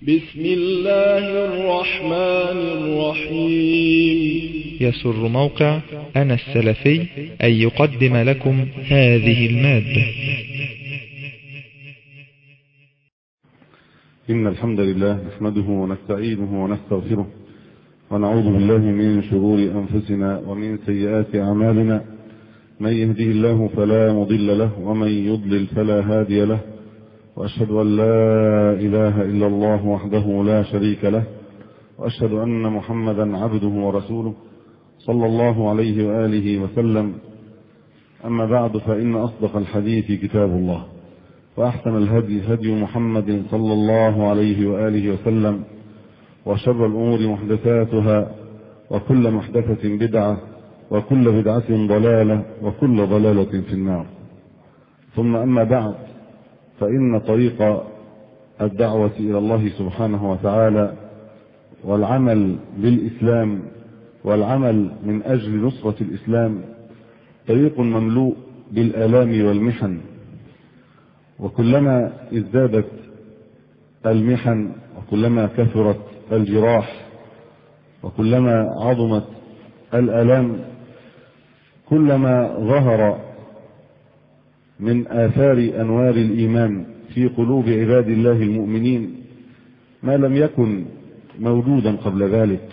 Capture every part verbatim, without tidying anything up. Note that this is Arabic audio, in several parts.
بسم الله الرحمن الرحيم. يسر موقع أنا السلفي أن يقدم لكم هذه المادة. إن الحمد لله نحمده ونستعينه ونستغفره ونعوذ بالله من شرور أنفسنا ومن سيئات أعمالنا. من يهده الله فلا مضل له ومن يضلل فلا هادي له، وأشهد أن لا إله إلا الله وحده لا شريك له، وأشهد أن محمدا عبده ورسوله صلى الله عليه وآله وسلم. أما بعد، فإن أصدق الحديث كتاب الله، وأحسن الهدي هدي محمد صلى الله عليه وآله وسلم، وشر الأمور محدثاتها، وكل محدثة بدعة، وكل بدعة ضلالة، وكل ضلالة في النار. ثم أما بعد، فإن طريق الدعوة إلى الله سبحانه وتعالى والعمل بالإسلام والعمل من أجل نصرة الإسلام طريق مملوء بالآلام والمحن، وكلما ازدادت المحن وكلما كثرت الجراح وكلما عظمت الآلام كلما ظهر من آثار أنوار الإيمان في قلوب عباد الله المؤمنين ما لم يكن موجودا قبل ذلك.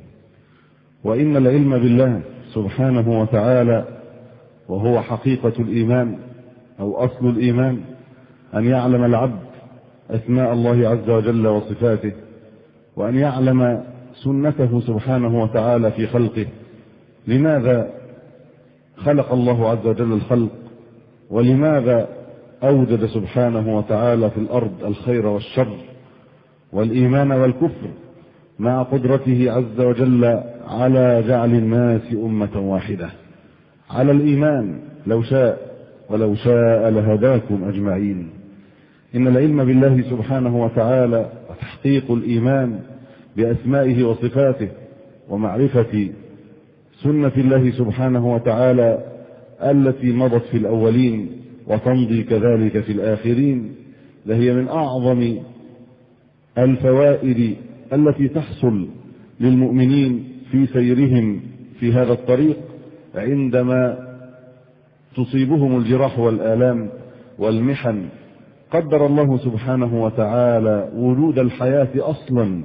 وإن العلم بالله سبحانه وتعالى، وهو حقيقة الإيمان أو أصل الإيمان، أن يعلم العبد أسماء الله عز وجل وصفاته، وأن يعلم سنته سبحانه وتعالى في خلقه. لماذا خلق الله عز وجل الخلق؟ ولماذا أوجد سبحانه وتعالى في الأرض الخير والشر والإيمان والكفر، مع قدرته عز وجل على جعل الناس أمة واحدة على الإيمان لو شاء، ولو شاء لهداكم أجمعين. إن العلم بالله سبحانه وتعالى وتحقيق الإيمان بأسمائه وصفاته ومعرفة سنة الله سبحانه وتعالى التي مضت في الأولين وتمضي كذلك في الآخرين لهي من أعظم الفوائد التي تحصل للمؤمنين في سيرهم في هذا الطريق عندما تصيبهم الجراح والآلام والمحن. قدر الله سبحانه وتعالى وجود الحياة أصلا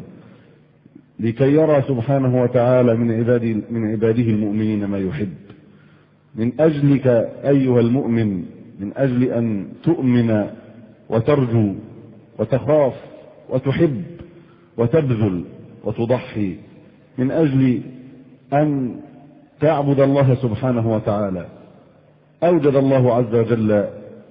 لكي يرى سبحانه وتعالى من عباده, من عباده المؤمنين ما يحب. من أجلك أيها المؤمن، من أجل أن تؤمن وترجو وتخاف وتحب وتبذل وتضحي، من أجل أن تعبد الله سبحانه وتعالى، أوجد الله عز وجل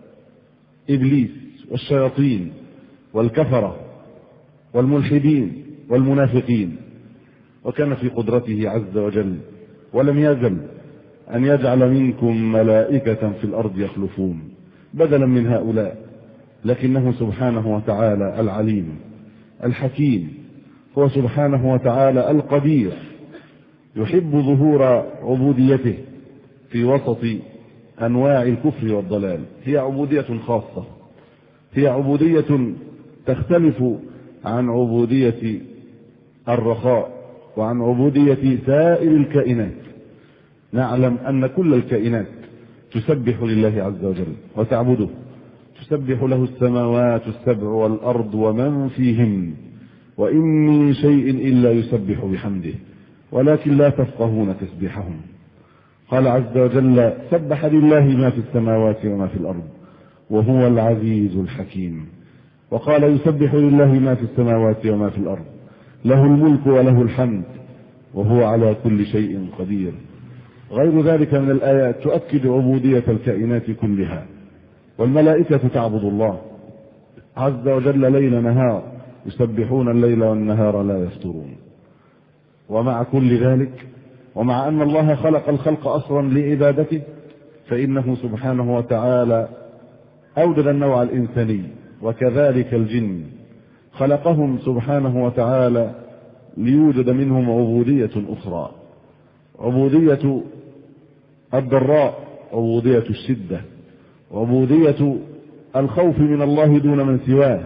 إبليس والشياطين والكفرة والملحدين والمنافقين، وكان في قدرته عز وجل ولم يزل أن يجعل منكم ملائكة في الأرض يخلفون بدلا من هؤلاء. لكنه سبحانه وتعالى العليم الحكيم، هو سبحانه وتعالى القدير، يحب ظهور عبوديته في وسط أنواع الكفر والضلال. هي عبودية خاصة، هي عبودية تختلف عن عبودية الرخاء وعن عبودية سائر الكائنات. نعلم أن كل الكائنات تسبح لله عز وجل وتعبده، تسبح له السماوات السبع والأرض ومن فيهن، وإن من شيء إلا يسبح بحمده ولكن لا تفقهون تسبيحهم. قال عز وجل: سبح لله ما في السماوات وما في الأرض وهو العزيز الحكيم. وقال: يسبح لله ما في السماوات وما في الأرض له الملك وله الحمد وهو على كل شيء قدير. غير ذلك من الآيات تؤكد عبودية الكائنات كلها. والملائكة تعبد الله عز وجل ليل نهار، يسبحون الليل والنهار لا يفترون. ومع كل ذلك، ومع أن الله خلق الخلق أصلا لعبادته، فإنه سبحانه وتعالى أوجد النوع الإنساني وكذلك الجن، خلقهم سبحانه وتعالى ليوجد منهم عبودية أخرى، عبودية الضراء، عبودية الشدة، عبودية الخوف من الله دون من سواه،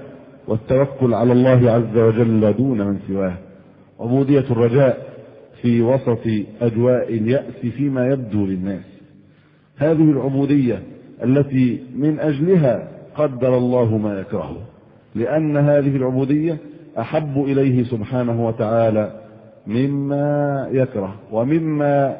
والتوكل على الله عز وجل دون من سواه، عبودية الرجاء في وسط أجواء اليأس فيما يبدو للناس. هذه العبودية التي من أجلها قدر الله ما يكرهه، لأن هذه العبودية أحب إليه سبحانه وتعالى مما يكره، ومما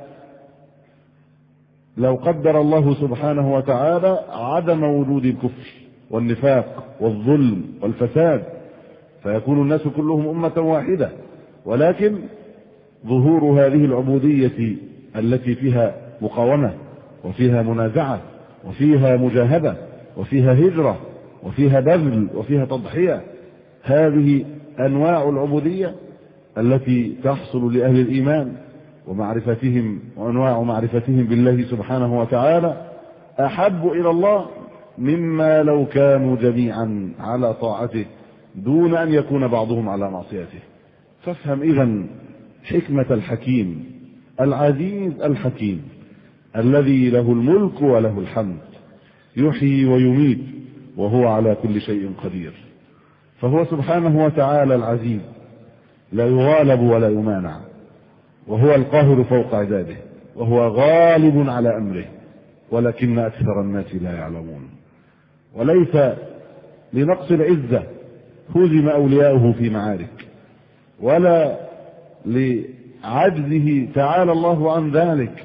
لو قدر الله سبحانه وتعالى عدم وجود الكفر والنفاق والظلم والفساد فيكون الناس كلهم أمة واحدة، ولكن ظهور هذه العبودية التي فيها مقاومة وفيها منازعة وفيها مجاهدة وفيها هجرة وفيها بذل وفيها تضحية، هذه أنواع العبودية التي تحصل لأهل الإيمان ومعرفتهم وأنواع معرفتهم بالله سبحانه وتعالى أحب إلى الله مما لو كانوا جميعا على طاعته دون أن يكون بعضهم على معصيته. فافهم إذن حكمة الحكيم العزيز الحكيم الذي له الملك وله الحمد، يحيي ويميت وهو على كل شيء قدير. فهو سبحانه وتعالى العزيز لا يغالب ولا يمانع، وهو القاهر فوق عباده، وهو غالب على أمره، ولكن أكثر الناس لا يعلمون. وليس لنقص العزة هزم أولياؤه في معارك، ولا لعجزه تعالى الله عن ذلك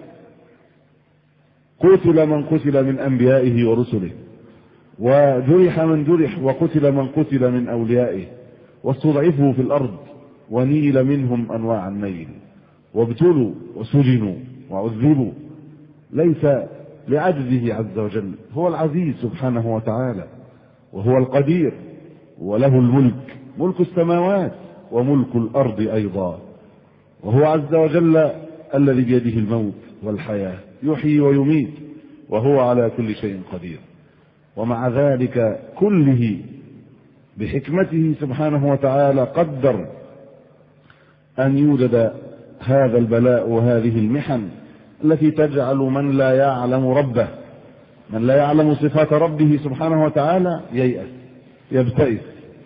قتل من قتل من أنبيائه ورسله، وجرح من جرح وقتل من قتل من أوليائه، واستضعفوا في الأرض ونيل منهم أنواع النيل، وابتلوا وسجنوا وعذبوا. ليس لعجزه عز وجل، هو العزيز سبحانه وتعالى، وهو القدير، وله الملك، ملك السماوات وملك الأرض أيضا، وهو عز وجل الذي بيده الموت والحياة، يحيي ويميت وهو على كل شيء قدير. ومع ذلك كله بحكمته سبحانه وتعالى قدر أن يوجد هذا البلاء وهذه المحن التي تجعل من لا يعلم ربه، من لا يعلم صفات ربه سبحانه وتعالى، ييأس يبتئس،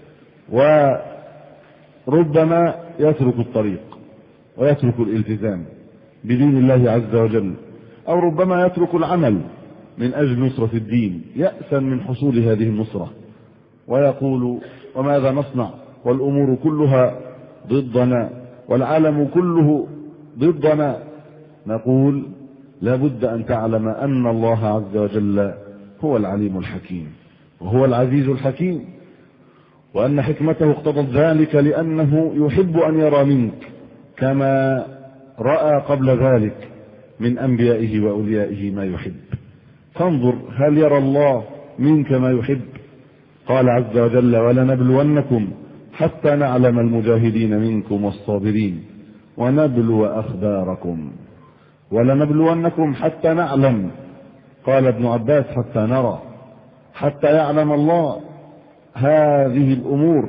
وربما يترك الطريق ويترك الالتزام بدين الله عز وجل، أو ربما يترك العمل من أجل نصرة الدين يأسا من حصول هذه النصرة، ويقول وماذا نصنع والأمور كلها ضدنا والعالم كله ضدنا. نقول لا بد أن تعلم أن الله عز وجل هو العليم الحكيم وهو العزيز الحكيم، وأن حكمته اقتضت ذلك لأنه يحب أن يرى منك كما رأى قبل ذلك من أنبيائه وأوليائه ما يحب. فانظر هل يرى الله منك ما يحب؟ قال عز وجل ولنبلونكم حتى نعلم المجاهدين منكم والصابرين ونبلو أخباركم. ولنبلونكم حتى نعلم، قال ابن عباس حتى نرى، حتى يعلم الله هذه الأمور،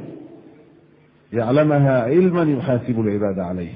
يعلمها علما يحاسب العباد عليه،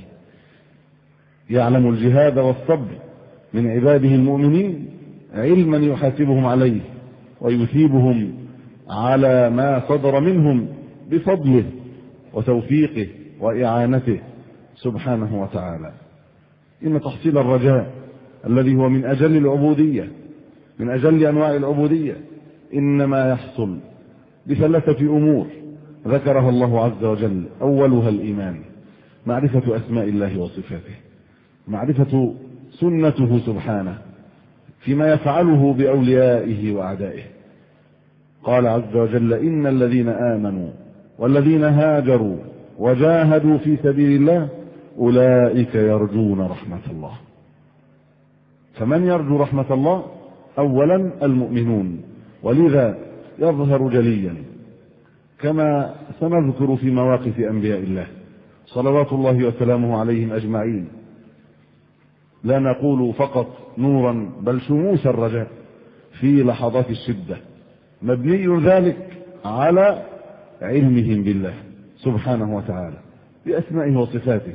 يعلم الجهاد والصبر من عباده المؤمنين علما يحاسبهم عليه ويثيبهم على ما صدر منهم بفضله وتوفيقه وإعانته سبحانه وتعالى. إن تحصيل الرجاء الذي هو من أجل العبودية، من أجل أنواع العبودية، إنما يحصل بثلاثة أمور ذكرها الله عز وجل. أولها الإيمان، معرفة أسماء الله وصفاته، معرفة سنته سبحانه فيما يفعله بأوليائه وأعدائه. قال عز وجل إن الذين آمنوا والذين هاجروا وجاهدوا في سبيل الله أولئك يرجون رحمة الله. فمن يرجو رحمة الله؟ أولا المؤمنون، ولذا يظهر جليا كما سنذكر في مواقف أنبياء الله صلوات الله وسلامه عليهم أجمعين، لا نقول فقط نورا بل شموس الرجاء في لحظات الشدة، مبني ذلك على علمهم بالله سبحانه وتعالى بأسمائه وصفاته،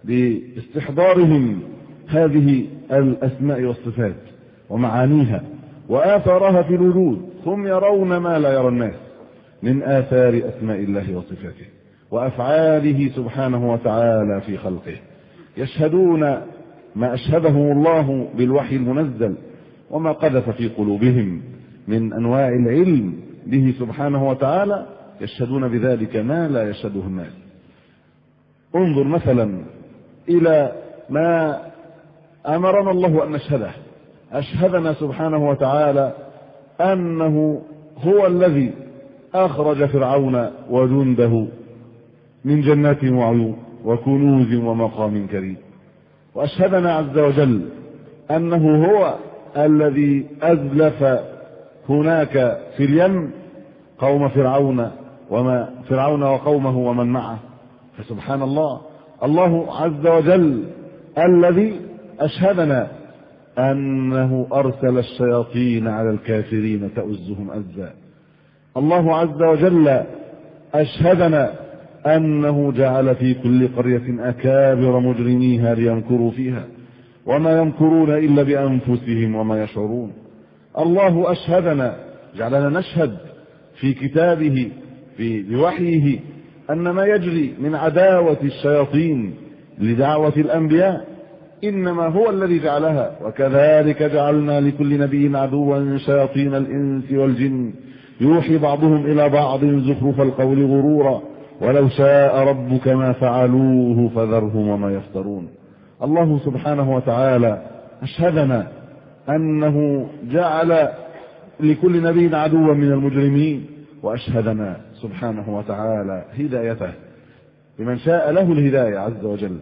باستحضارهم هذه الأسماء والصفات ومعانيها وآثارها في الوجود. هم يرون ما لا يرى الناس، من آثار أسماء الله وصفاته وأفعاله سبحانه وتعالى في خلقه، يشهدون ما أشهدهم الله بالوحي المنزل وما قذف في قلوبهم من أنواع العلم به سبحانه وتعالى، يشهدون بذلك ما لا يشهده الناس. انظر مثلا إلى ما أمرنا الله أن نشهده. أشهدنا سبحانه وتعالى أنه هو الذي أخرج فرعون وجنده من جنات وعيون وكنوز ومقام كريم، وأشهدنا عز وجل أنه هو الذي أزلف هناك في اليم قوم فرعون وما فرعون وقومه ومن معه. فسبحان الله، الله عز وجل الذي أشهدنا أنه أرسل الشياطين على الكافرين تؤزهم أزا. الله عز وجل أشهدنا أنه جعل في كل قرية أكابر مجرميها ليمكروا فيها وما يمكرون إلا بأنفسهم وما يشعرون. الله أشهدنا، جعلنا نشهد في كتابه في بوحيه أن ما يجري من عداوة الشياطين لدعوة الأنبياء إنما هو الذي جعلها. وكذلك جعلنا لكل نبي عدوا شياطين الإنس والجن يوحي بعضهم إلى بعض زخرف القول غرورا ولو شاء ربك ما فعلوه فذرهم وما يفترون. الله سبحانه وتعالى أشهدنا أنه جعل لكل نبي عدوا من المجرمين، وأشهدنا سبحانه وتعالى هدايته لمن شاء له الهداية عز وجل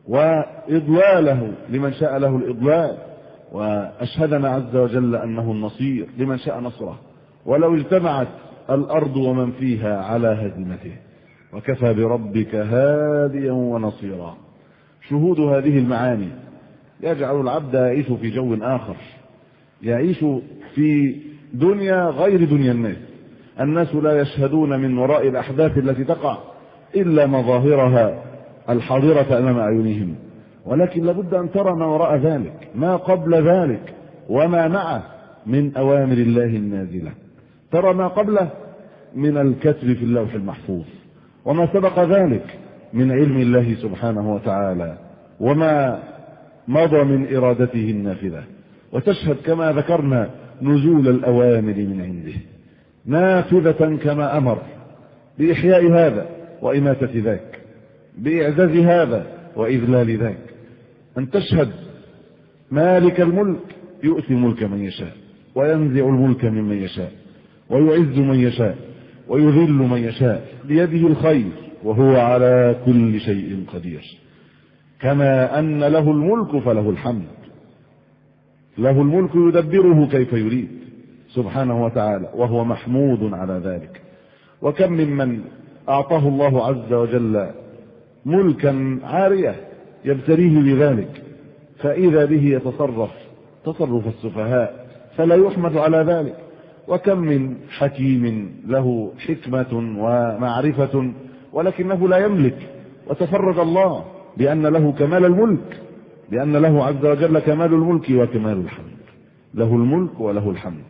وإضلاله لمن شاء له الإضلال، وأشهدنا عز وجل أنه النصير لمن شاء نصره ولو اجتمعت الأرض ومن فيها على هزيمته، وكفى بربك هاديا ونصيرا. شهود هذه المعاني يجعل العبد يعيش في جو آخر، يعيش في دنيا غير دنيا الناس. الناس لا يشهدون من وراء الأحداث التي تقع إلا مظاهرها الحاضرة أمام أعينهم، ولكن لابد أن ترى ما وراء ذلك، ما قبل ذلك وما معه من أوامر الله النازلة. ترى ما قبله من الكتب في اللوح المحفوظ، وما سبق ذلك من علم الله سبحانه وتعالى، وما مضى من إرادته النافذة. وتشهد كما ذكرنا نزول الأوامر من عنده نافذة كما أمر بإحياء هذا وإماتة ذاك، بإعزاز هذا وإذلال ذاك. أن تشهد مالك الملك يؤتي الملك من يشاء وينزع الملك ممن يشاء ويعز من يشاء ويذل من يشاء، بيده الخير وهو على كل شيء قدير. كما أن له الملك فله الحمد، له الملك يدبره كيف يريد سبحانه وتعالى وهو محمود على ذلك. وكم ممن أعطاه الله عز وجل ملكا عارية يبتليه بذلك فإذا به يتصرف تصرف السفهاء فلا يحمد على ذلك. وكم من حكيم له حكمة ومعرفة ولكنه لا يملك، وتفرد الله بأن له كمال الملك، بأن له عز وجل كمال الملك وكمال الحمد، له الملك وله الحمد،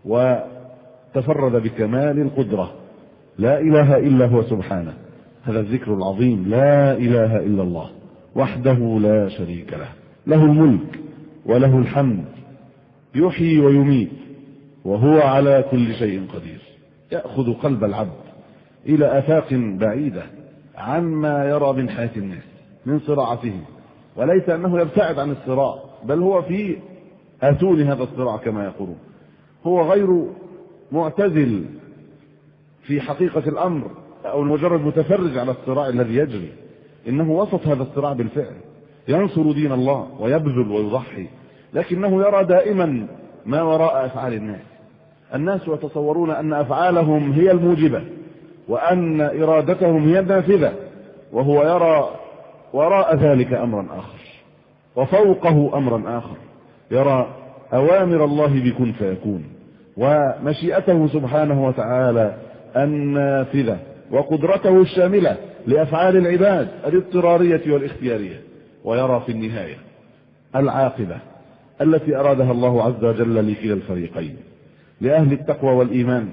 وتفرد بكمال القدرة. لا إله إلا هو سبحانه. هذا الذكر العظيم، لا إله إلا الله وحده لا شريك له، له الملك وله الحمد، يحيي ويميت وهو على كل شيء قدير. يأخذ قلب العبد إلى آفاق بعيدة عما يرى من حياة الناس من صراعته، وليس أنه يبتعد عن الصراع، بل هو في آتون هذا الصراع كما يقولون. هو غير معتزل في حقيقة الأمر أو مجرد متفرج على الصراع الذي يجري، إنه وسط هذا الصراع بالفعل، ينصر دين الله ويبذل ويضحي، لكنه يرى دائما ما وراء أفعال الناس. الناس يتصورون أن أفعالهم هي الموجبة وأن إرادتهم هي النافذة، وهو يرى وراء ذلك أمرا آخر وفوقه أمرا آخر، يرى أوامر الله بكن فيكون ومشيئته سبحانه وتعالى النافذة وقدرته الشاملة لأفعال العباد الاضطرارية والاختيارية، ويرى في النهاية العاقبة التي أرادها الله عز وجل لكلا الفريقين، لأهل التقوى والإيمان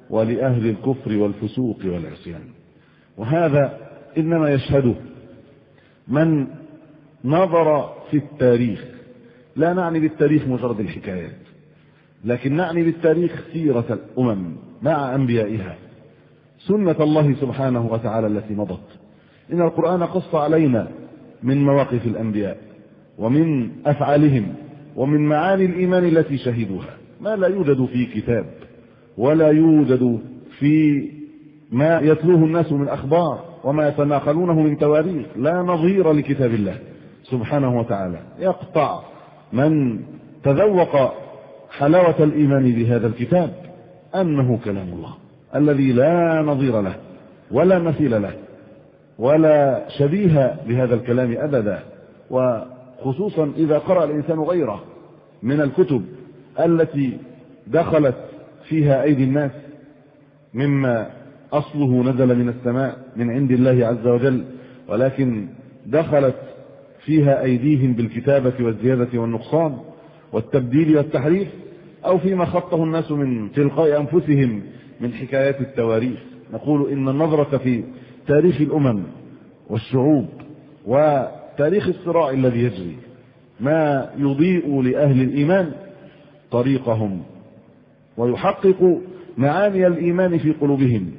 ولأهل الكفر والفسوق والعصيان. وهذا إنما يشهده من نظر في التاريخ. لا نعني بالتاريخ مجرد الحكايات، لكن نعني بالتاريخ سيرة الأمم مع أنبيائها، سنة الله سبحانه وتعالى التي مضت. إن القرآن قص علينا من مواقف الأنبياء ومن أفعالهم ومن معاني الإيمان التي شهدوها ما لا يوجد في كتاب ولا يوجد في ما يتلوه الناس من أخبار وما يتناقلونه من تواريخ. لا نظير لكتاب الله سبحانه وتعالى. يقطع من تذوق حلاوة الإيمان بهذا الكتاب أنه كلام الله الذي لا نظير له ولا مثيل له ولا شبيه بهذا الكلام أبدا. وخصوصا إذا قرأ الإنسان غيره من الكتب التي دخلت فيها أيدي الناس مما أصله نزل من السماء من عند الله عز وجل، ولكن دخلت فيها أيديهم بالكتابة والزيادة والنقصان والتبديل والتحريف، أو فيما خطه الناس من تلقاء أنفسهم من حكايات التواريخ. نقول إن النظرة في تاريخ الأمم والشعوب وتاريخ الصراع الذي يجري ما يضيء لأهل الإيمان طريقهم ويحقق معاني الإيمان في قلوبهم،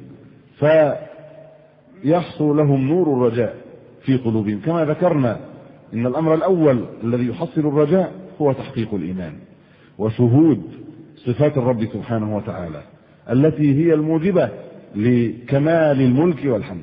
فيحصل لهم نور الرجاء في قلوبهم. كما ذكرنا إن الأمر الأول الذي يحصل الرجاء هو تحقيق الإيمان وشهود صفات الرب سبحانه وتعالى التي هي الموجبة لكمال الملك والحمد،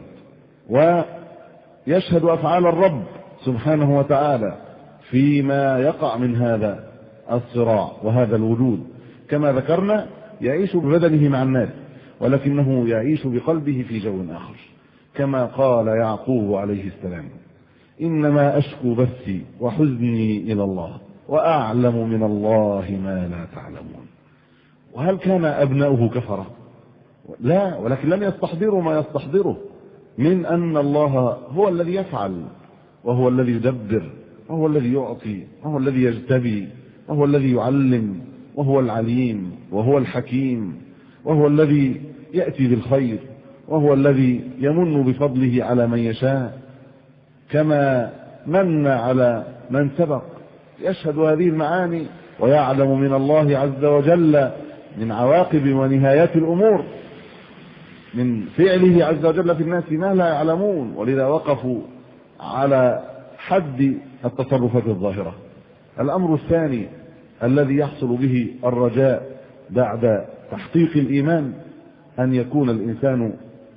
ويشهد أفعال الرب سبحانه وتعالى فيما يقع من هذا الصراع وهذا الوجود. كما ذكرنا يعيش ببدنه مع الناس ولكنه يعيش بقلبه في جو آخر، كما قال يعقوب عليه السلام: إنما أشكو بثي وحزني إلى الله وأعلم من الله ما لا تعلمون. وهل كان أبناؤه كفرة؟ لا، ولكن لم يستحضروا ما يستحضره من أن الله هو الذي يفعل وهو الذي يدبر وهو الذي يعطي وهو الذي يجتبي وهو الذي يعلم وهو العليم وهو الحكيم وهو الذي يأتي بالخير وهو الذي يمن بفضله على من يشاء كما من على من سبق. يشهد هذه المعاني ويعلم من الله عز وجل من عواقب ونهايات الأمور من فعله عز وجل في الناس ما لا يعلمون، ولذا وقفوا على حد التصرفات الظاهرة. الأمر الثاني الذي يحصل به الرجاء بعد تحقيق الإيمان أن يكون الإنسان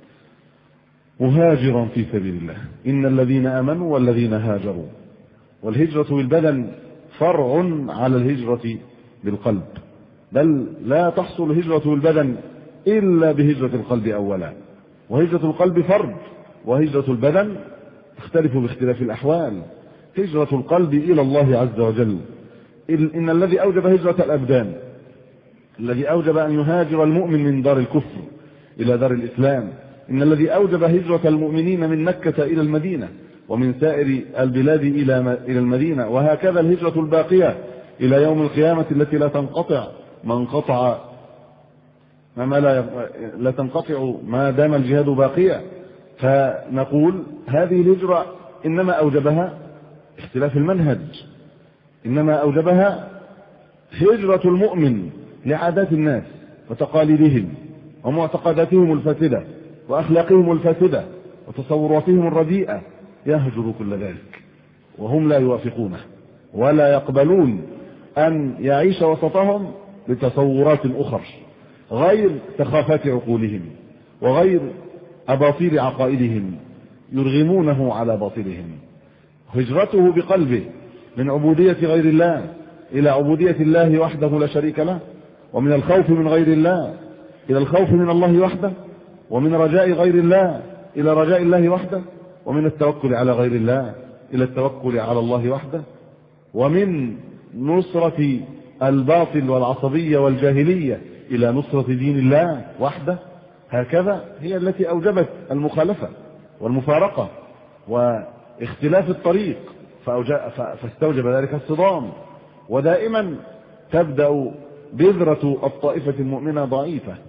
مهاجرا في سبيل الله. إن الذين آمنوا والذين هاجروا، والهجرة بالبدن فرع على الهجرة بالقلب، بل لا تحصل الهجرة بالبدن إلا بهجرة القلب أولا، وهجرة القلب فرد، وهجرة البدن تختلف باختلاف الأحوال. هجرة القلب إلى الله عز وجل. إن الذي أوجب هجرة الأبدان، الذي أوجب أن يهاجر المؤمن من دار الكفر إلى دار الإسلام، إن الذي أوجب هجرة المؤمنين من مكة إلى المدينة ومن سائر البلاد إلى المدينة، وهكذا الهجرة الباقية إلى يوم القيامة التي لا تنقطع ما انقطع ما لا, لا تنقطع ما دام الجهاد باقيا. فنقول هذه الهجرة إنما أوجبها اختلاف المنهج، إنما أوجبها هجرة المؤمن لعادات الناس وتقاليدهم ومعتقداتهم الفاسدة وأخلاقهم الفاسدة وتصوراتهم الرديئة. يهجر كل ذلك وهم لا يوافقونه ولا يقبلون أن يعيش وسطهم بتصورات أخرى غير تخافات عقولهم وغير أباطيل عقائدهم يرغمونه على باطلهم. هجرته بقلبه من عبودية غير الله إلى عبودية الله وحده لا شريك له، ومن الخوف من غير الله إلى الخوف من الله وحده، ومن رجاء غير الله إلى رجاء الله وحده، ومن التوكل على غير الله إلى التوكل على الله وحده، ومن نصرة الباطل والعصبية والجاهلية إلى نصرة دين الله وحده. هكذا هي التي أوجبت المخالفة والمفارقة واختلاف الطريق، فاستوجب ذلك الصدام. ودائما تبدأ بذرة الطائفة المؤمنة ضعيفة،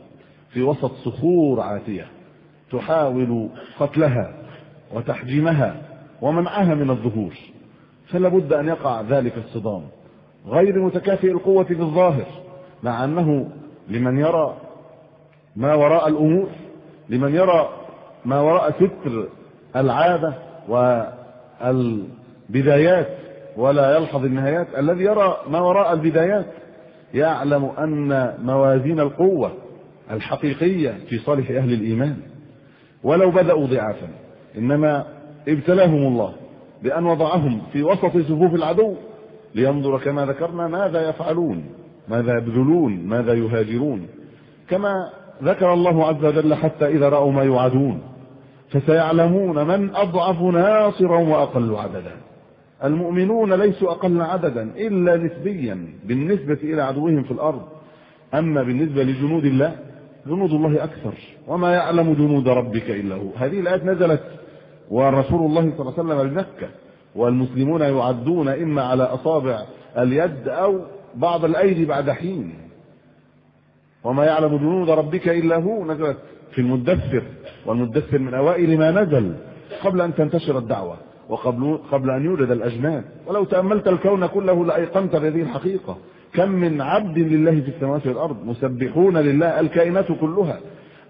في وسط صخور عاتية تحاول قتلها وتحجيمها ومنعها من الظهور، فلا بد أن يقع ذلك الصدام غير متكافئ القوة في الظاهر، مع أنه لمن يرى ما وراء الأمور، لمن يرى ما وراء ستر العادة والبدايات ولا يلحظ النهايات، الذي يرى ما وراء البدايات يعلم أن موازين القوة الحقيقية في صالح أهل الإيمان، ولو بدأوا ضعافا إنما ابتلاهم الله بأن وضعهم في وسط صفوف العدو لينظر كما ذكرنا ماذا يفعلون، ماذا يبذلون، ماذا يهاجرون، كما ذكر الله عز وجل حتى إذا رأوا ما يوعدون فسيعلمون من أضعف ناصرا وأقل عددا. المؤمنون ليسوا أقل عددا إلا نسبيا بالنسبة إلى عدوهم في الأرض، أما بالنسبة لجنود الله جنود الله أكثر، وما يعلم جنود ربك إلا هو. هذه الآيات نزلت ورسول الله صلى الله عليه وسلم بمكة والمسلمون يعدون إما على أصابع اليد أو بعض الأيدي بعد حين. وما يعلم جنود ربك إلا هو نزلت في المدثر، والمدثر من أوائل ما نزل قبل أن تنتشر الدعوة وقبل قبل أن يولد الأجناد. ولو تأملت الكون كله لأيقنت بهذه الحقيقة، كم من عبد لله في السماوات والأرض مسبحون لله الكائنات كلها.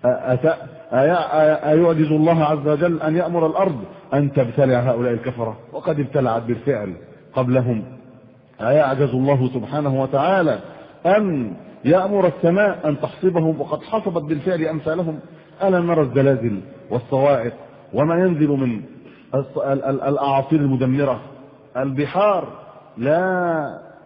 أيعجز الله عز وجل أن يأمر الأرض أن تبتلع هؤلاء الكفرة وقد ابتلعت بالفعل قبلهم؟ أيعجز الله سبحانه وتعالى أن يأمر السماء أن تحصبهم وقد حصبت بالفعل أمثالهم؟ ألا نرى الزلازل والصواعق وما ينزل من الأعاصير المدمرة؟ البحار لا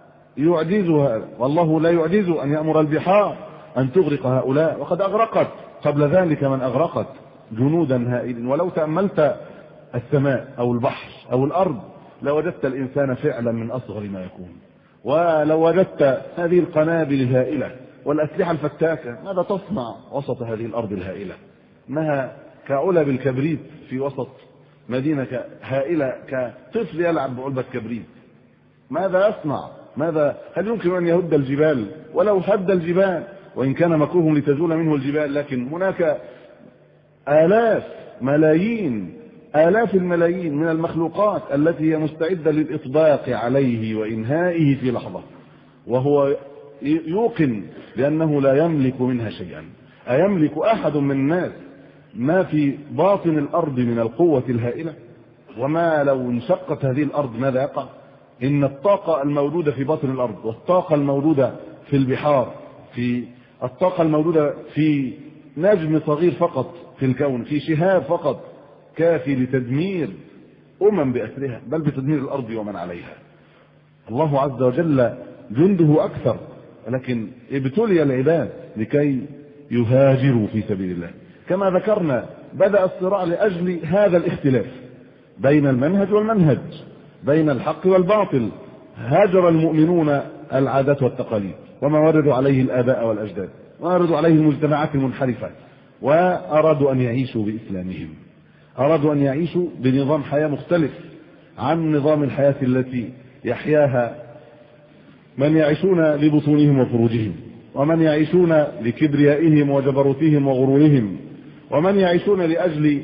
يعجزها، والله لا يعجز أن يأمر البحار أن تغرق هؤلاء، وقد أغرقت قبل ذلك من أغرقت جنودا هائلين. ولو تأملت السماء أو البحر أو الأرض لوجدت الإنسان فعلا من أصغر ما يكون، ولو وجدت هذه القنابل الهائلة والأسلحة الفتاكة ماذا تصنع وسط هذه الأرض الهائلة؟ إنها كعلب الكبريت في وسط مدينة هائلة، كطفل يلعب بعلبة كبريت. ماذا يصنع؟ ماذا؟ هل يمكن أن يهد الجبال؟ ولو هد الجبال وإن كان مكروه لتزول منه الجبال، لكن هناك آلاف ملايين آلاف الملايين من المخلوقات التي هي مستعدة للإطباق عليه وإنهائه في لحظة، وهو يوقن بأنه لا يملك منها شيئا. أيملك أحد من الناس ما في باطن الأرض من القوة الهائلة؟ وما لو انشقت هذه الأرض ماذا يقع؟ إن الطاقة الموجودة في باطن الأرض والطاقة الموجودة في البحار، في الطاقة الموجودة في نجم صغير فقط في الكون، في شهاب فقط، كافي لتدمير أمم بأسرها، بل بتدمير الأرض ومن عليها. الله عز وجل جنده أكثر، لكن ابتلي العباد لكي يهاجروا في سبيل الله. كما ذكرنا بدأ الصراع لأجل هذا الاختلاف بين المنهج والمنهج، بين الحق والباطل. هاجر المؤمنون العادات والتقاليد وما وردوا عليه الآباء والأجداد، وردوا عليه المجتمعات المنحرفة، وأرادوا أن يعيشوا بإسلامهم، أرادوا أن يعيشوا بنظام حياة مختلف عن نظام الحياة التي يحياها من يعيشون لبطونهم وفروجهم، ومن يعيشون لكبريائهم وجبروتهم وغرورهم، ومن يعيشون لأجل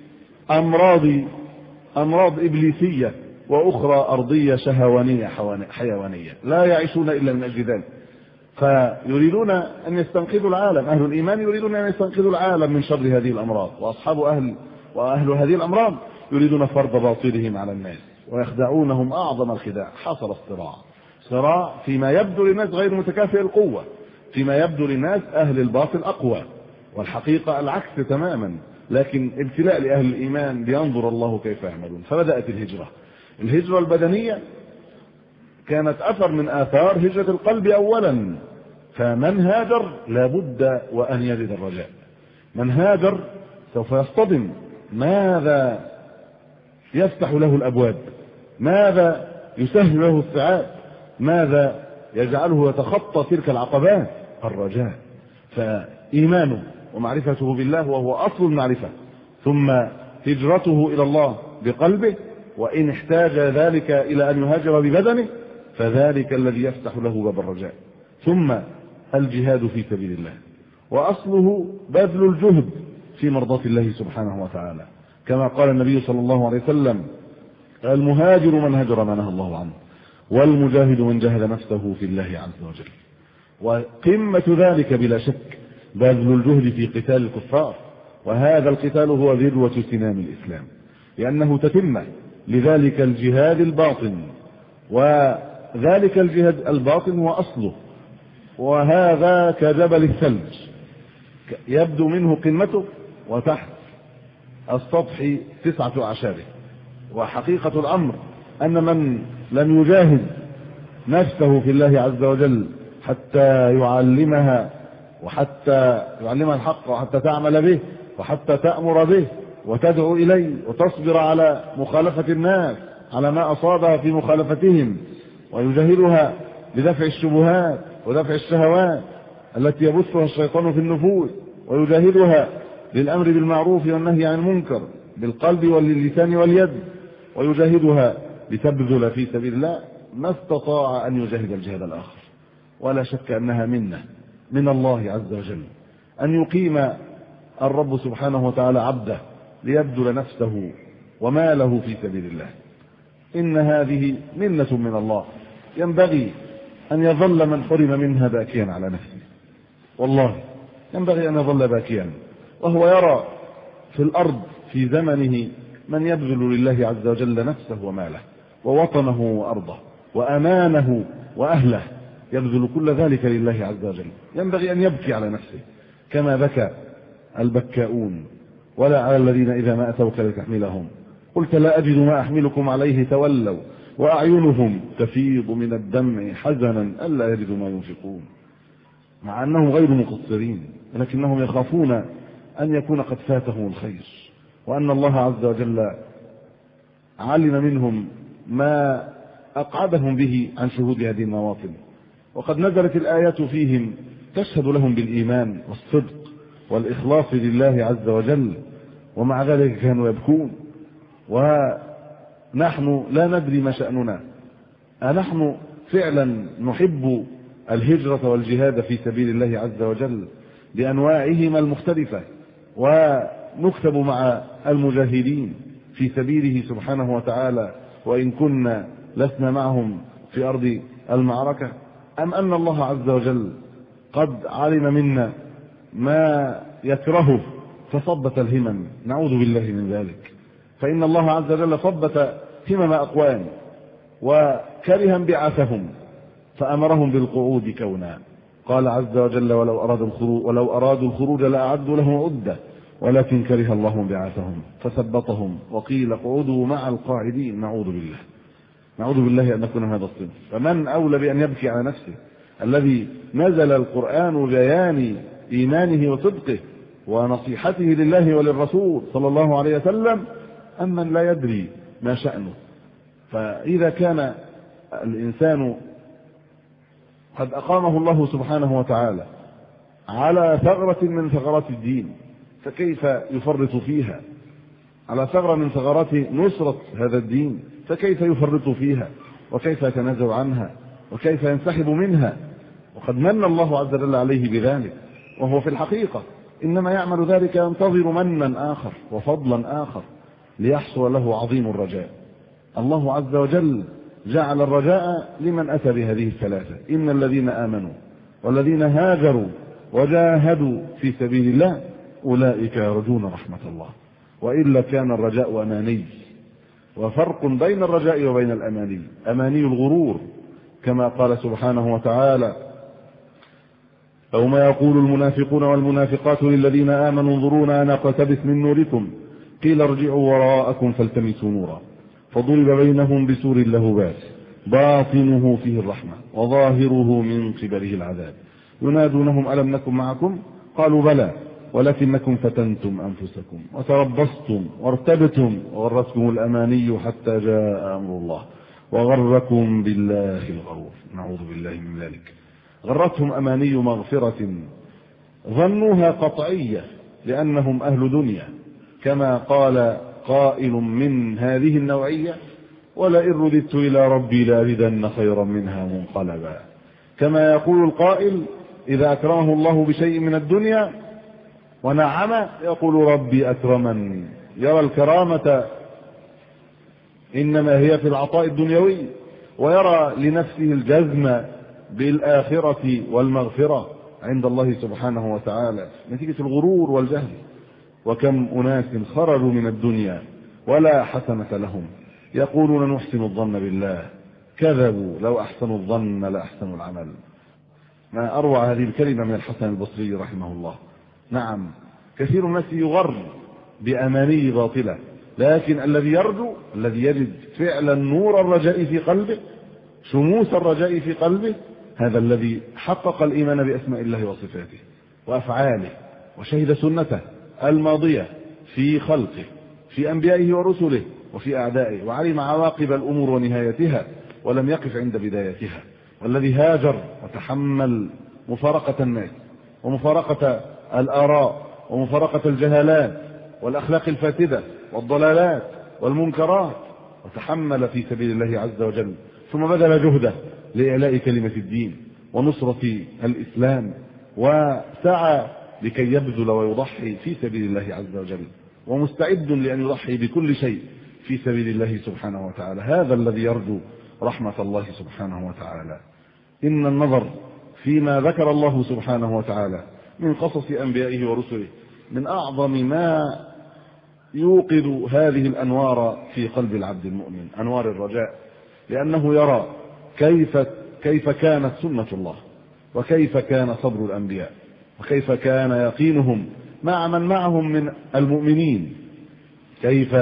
أمراض أمراض إبليسية وأخرى أرضية شهوانية حيوانية، لا يعيشون إلا من أجل ذلك. فيريدون أن يستنقذوا العالم، أهل الإيمان يريدون أن يستنقذوا العالم من شر هذه الأمراض، وأصحاب أهل وأهل هذه الأمراض يريدون فرض باطلهم على الناس ويخدعونهم أعظم الخداع. حصل الصراع، صراع فيما يبدو للناس غير متكافئ القوة، فيما يبدو للناس أهل الباطل أقوى، والحقيقة العكس تماما. لكن ابتلاء لأهل الإيمان لينظر الله كيف يعملون. فبدأت الهجرة، الهجرة البدنية كانت أثر من آثار هجرة القلب أولا. فمن هاجر لابد وأن يجد الرجاء، من هاجر سوف يصطدم. ماذا يفتح له الأبواب؟ ماذا يسهل له السعاد؟ ماذا يجعله يتخطى تلك العقبات؟ الرجاء. فإيمانه ومعرفته بالله وهو أصل المعرفة، ثم هجرته إلى الله بقلبه، وإن احتاج ذلك إلى أن يهاجر ببدنه فذلك الذي يفتح له باب الرجاء، ثم الجهاد في سبيل الله، وأصله بذل الجهد في مرضاة الله سبحانه وتعالى، كما قال النبي صلى الله عليه وسلم: المهاجر من هجر ما نهى الله عنه، والمجاهد من جاهد نفسه في الله عز وجل. وقمة ذلك بلا شك بذل الجهد في قتال الكفار، وهذا القتال هو ذروة سنام الإسلام، لأنه تتمة لذلك الجهاد الباطن، وذلك الجهاد الباطن هو أصله، وهذا كجبل الثلج يبدو منه قمته وتحت السطح تسعة أعشابه. وحقيقة الأمر أن من لم يجاهد نفسه في الله عز وجل حتى يعلمها وحتى يعلمها الحق وحتى تعمل به وحتى تأمر به وتدعو إليه وتصبر على مخالفة الناس على ما أصابها في مخالفتهم، ويجاهدها بدفع الشبهات ودفع الشهوات التي يبثها الشيطان في النفوس، ويجاهدها للأمر بالمعروف والنهي عن المنكر بالقلب واللسان واليد، ويجاهدها لتبذل في سبيل الله ما استطاع أن يجاهد الجهاد الآخر. ولا شك أنها منة من الله عز وجل أن يقيم الرب سبحانه وتعالى عبده ليبذل نفسه وماله في سبيل الله. إن هذه منة من الله ينبغي أن يظل من حرم منها باكيا على نفسه، والله ينبغي أن يظل باكيا وهو يرى في الأرض في زمنه من يبذل لله عز وجل نفسه وماله ووطنه وأرضه وأمانه وأهله، يبذل كل ذلك لله عز وجل. ينبغي أن يبكي على نفسه كما بكى البكاؤون: ولا على الذين إذا ما أتوك لتحملهم قلت لا أجد ما أحملكم عليه تولوا وأعينهم تفيض من الدمع حزنا ألا يجدوا ما ينفقون. مع أنهم غير مقصرين، ولكنهم يخافون أن يكون قد فاتهم الخير، وأن الله عز وجل علم منهم ما أقعدهم به عن شهود هذه المواطن. وقد نزلت الآيات فيهم تشهد لهم بالإيمان والصدق والإخلاص لله عز وجل، ومع ذلك كانوا يبكون. ونحن لا ندري ما شأننا، أنحن فعلا نحب الهجرة والجهاد في سبيل الله عز وجل بأنواعهما المختلفة، ونكتب مع المجاهدين في سبيله سبحانه وتعالى وإن كنا لسنا معهم في أرض المعركة؟ أم أن الله عز وجل قد علم منا ما يكرهه فصبت الهمم؟ نعوذ بالله من ذلك. فإن الله عز وجل صبت همم أقوام وكره انبعاثهم فأمرهم بالقعود كونا. قال عز وجل: ولو أرادوا الخروج, ولو أرادوا الخروج لأعدوا له عدة ولكن كره الله انبعاثهم فثبطهم وقيل اقعدوا مع القاعدين. نعوذ بالله نعوذ بالله أن نكون هذا الصنف. فمن أولى بأن يبكي على نفسه الذي نزل القرآن بيان إيمانه وصدقه ونصيحته لله وللرسول صلى الله عليه وسلم، أم من لا يدري ما شأنه؟ فإذا كان الإنسان قد أقامه الله سبحانه وتعالى على ثغرة من ثغرات الدين فكيف يفرط فيها؟ على ثغرة من ثغرات نصرة هذا الدين فكيف يفرط فيها؟ وكيف يتنازل عنها؟ وكيف ينسحب منها؟ وقد من الله عز وجل عليه بذلك، وهو في الحقيقة إنما يعمل ذلك ينتظر منا آخر وفضلا آخر ليحصل له عظيم الرجاء. الله عز وجل جعل الرجاء لمن أتى بهذه الثلاثة: إن الذين آمنوا والذين هاجروا وجاهدوا في سبيل الله أولئك يرجون رحمة الله. وإلا كان الرجاء أماني، وفرق بين الرجاء وبين الأماني: أماني الغرور كما قال سبحانه وتعالى: يوم يقول المنافقون والمنافقات للذين آمنوا انظرونا نقتبس من نوركم قيل ارجعوا وراءكم فالتمسوا نورا فضرب بينهم بسور له باب باطنه فيه الرحمة وظاهره من قبله العذاب ينادونهم ألم نكن معكم قالوا بلى ولكنكم فتنتم أنفسكم وتربصتم وارتبتم وغرتكم الأماني حتى جاء أمر الله وغركم بالله الغرور. نعوذ بالله من ذلك. غرتهم أماني مغفرة ظنوها قطعية لأنهم أهل دنيا، كما قال قائل من هذه النوعية: ولئن رددت إلى ربي لأجدن خيرا منها منقلبا. كما يقول القائل: إذا أكرمه الله بشيء من الدنيا ونعم يقول ربي أكرمن. يرى الكرامة إنما هي في العطاء الدنيوي، ويرى لنفسه الجزم بالآخرة والمغفرة عند الله سبحانه وتعالى نتيجة الغرور والجهل. وكم أناس خرجوا من الدنيا ولا حسنة لهم يقولون نحسن الظن بالله، كذبوا، لو أحسنوا الظن لأحسنوا العمل. ما أروع هذه الكلمة من الحسن البصري رحمه الله. نعم، كثير الناس يغر بأماني باطلة، لكن الذي يرجو، الذي يجد فعلا نور الرجاء في قلبه، شموس الرجاء في قلبه، هذا الذي حقق الإيمان بأسماء الله وصفاته وأفعاله، وشهد سنته الماضية في خلقه، في أنبيائه ورسله، وفي أعدائه، وعلم عواقب الأمور ونهايتها، ولم يقف عند بدايتها. والذي هاجر وتحمل مفارقة الناس ومفارقة الآراء ومفارقة الجهالات والأخلاق الفاسدة والضلالات والمنكرات، وتحمل في سبيل الله عز وجل، ثم بذل جهده لإعلاء كلمة الدين ونصرة الإسلام، وسعى لكي يبذل ويضحي في سبيل الله عز وجل، ومستعد لأن يضحي بكل شيء في سبيل الله سبحانه وتعالى. هذا الذي يرجو رحمة الله سبحانه وتعالى. إن النظر فيما ذكر الله سبحانه وتعالى من قصص أنبيائه ورسله من أعظم ما يوقظ هذه الأنوار في قلب العبد المؤمن، أنوار الرجاء، لأنه يرى كيف كيف كانت سنة الله، وكيف كان صبر الأنبياء، وكيف كان يقينهم مع من معهم من المؤمنين، كيف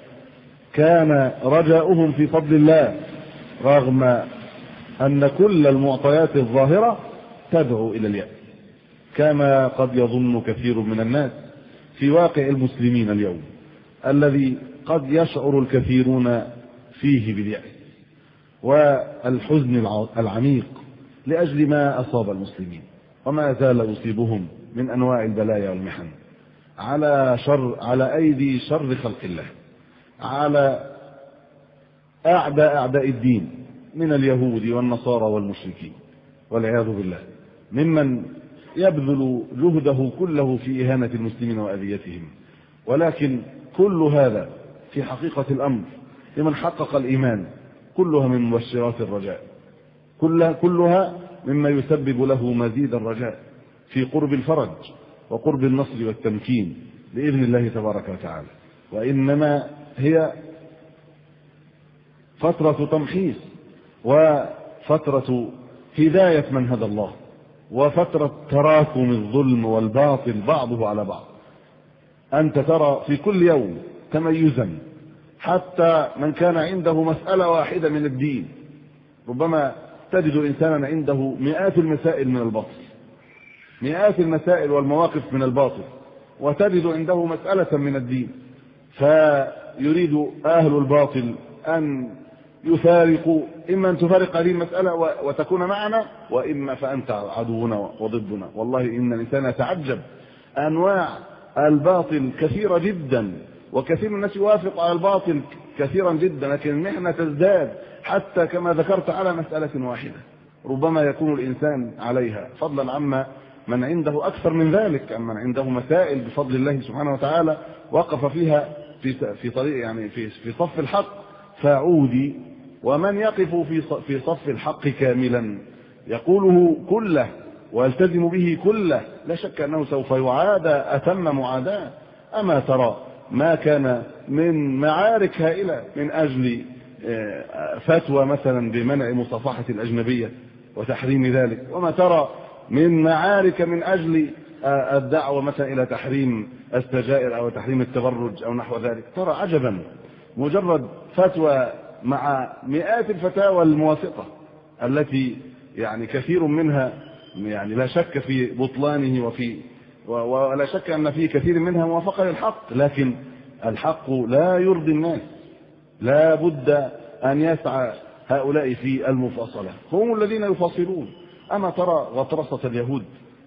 كان رجاؤهم في فضل الله رغم أن كل المعطيات الظاهرة تدعو إلى اليأس، كما قد يظن كثير من الناس في واقع المسلمين اليوم، الذي قد يشعر الكثيرون فيه باليأس والحزن العميق لأجل ما أصاب المسلمين وما زال يصيبهم من أنواع البلايا والمحن على شر على أيدي شر خلق الله، على أعداء أعداء الدين من اليهود والنصارى والمشركين والعياذ بالله، ممن يبذل جهده كله في إهانة المسلمين وأذيتهم. ولكن كل هذا في حقيقة الأمر لمن حقق الإيمان كلها من مبشرات الرجاء، كلها, كلها مما يسبب له مزيد الرجاء في قرب الفرج وقرب النصر والتمكين بإذن الله تبارك وتعالى. وإنما هي فترة تمحيص وفترة هداية من هدى الله، وفترة تراكم الظلم والباطل بعضه على بعض. أنت ترى في كل يوم تميزا، حتى من كان عنده مسألة واحدة من الدين ربما تجد إنسانا عنده مئات المسائل من الباطل، مئات المسائل والمواقف من الباطل، وتجد عنده مسألة من الدين، فيريد أهل الباطل أن يفارقوا، إما أن تفارق هذه المسألة وتكون معنا، وإما فأنت عدونا وضدنا. والله إن الإنسان يتعجب، أنواع الباطل كثيرة جدا، وكثير من الناس يوافق على الباطل كثيرا جدا، لكن المحنة تزداد حتى كما ذكرت على مسألة واحدة ربما يكون الإنسان عليها، فضلا عما من عنده أكثر من ذلك، أما من عنده مسائل بفضل الله سبحانه وتعالى وقف فيها في في طريق يعني في في صف الحق فعودي. ومن يقف في في صف الحق كاملا يقوله كله ويلتزم به كله، لا شك أنه سوف يعادى أتم معاداة. أما ترى ما كان من معارك هائلة من أجل فتوى مثلا بمنع مصافحة الأجنبية وتحريم ذلك، وما ترى من معارك من أجل الدعوة مثلا إلى تحريم السجائر أو تحريم التبرج أو نحو ذلك. ترى عجبا، مجرد فتوى مع مئات الفتاوى الموافقة التي يعني كثير منها يعني لا شك في بطلانه وفي ولا شك أن في كثير منها موافقة للحق، لكن الحق لا يرضي الناس، لا بد أن يسعى هؤلاء في المفاصلة، هم الذين يفاصلون. أما ترى غطرسة اليهود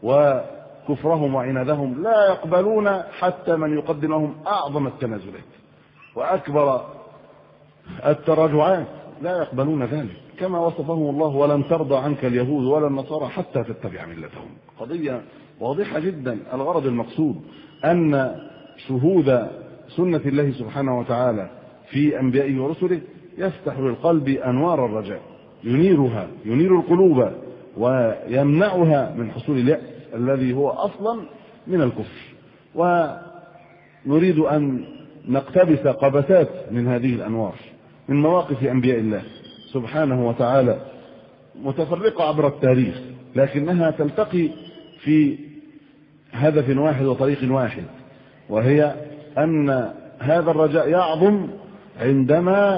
وكفرهم وعنادهم لا يقبلون حتى من يقدم لهم أعظم التنازلات وأكبر التراجعات، لا يقبلون ذلك. كما وصفهم الله: ولن ترضى عنك اليهود ولا النصارى حتى تتبع ملتهم. قضية واضحة جدا. الغرض المقصود أن شهود سنة الله سبحانه وتعالى في أنبيائه ورسله يفتح للقلب أنوار الرجاء، ينيرها، ينير القلوب ويمنعها من حصول اليأس الذي هو أصلا من الكفر. ونريد أن نقتبس قبسات من هذه الأنوار من مواقف أنبياء الله سبحانه وتعالى متفرقة عبر التاريخ، لكنها تلتقي في هدف واحد وطريق واحد، وهي أن هذا الرجاء يعظم عندما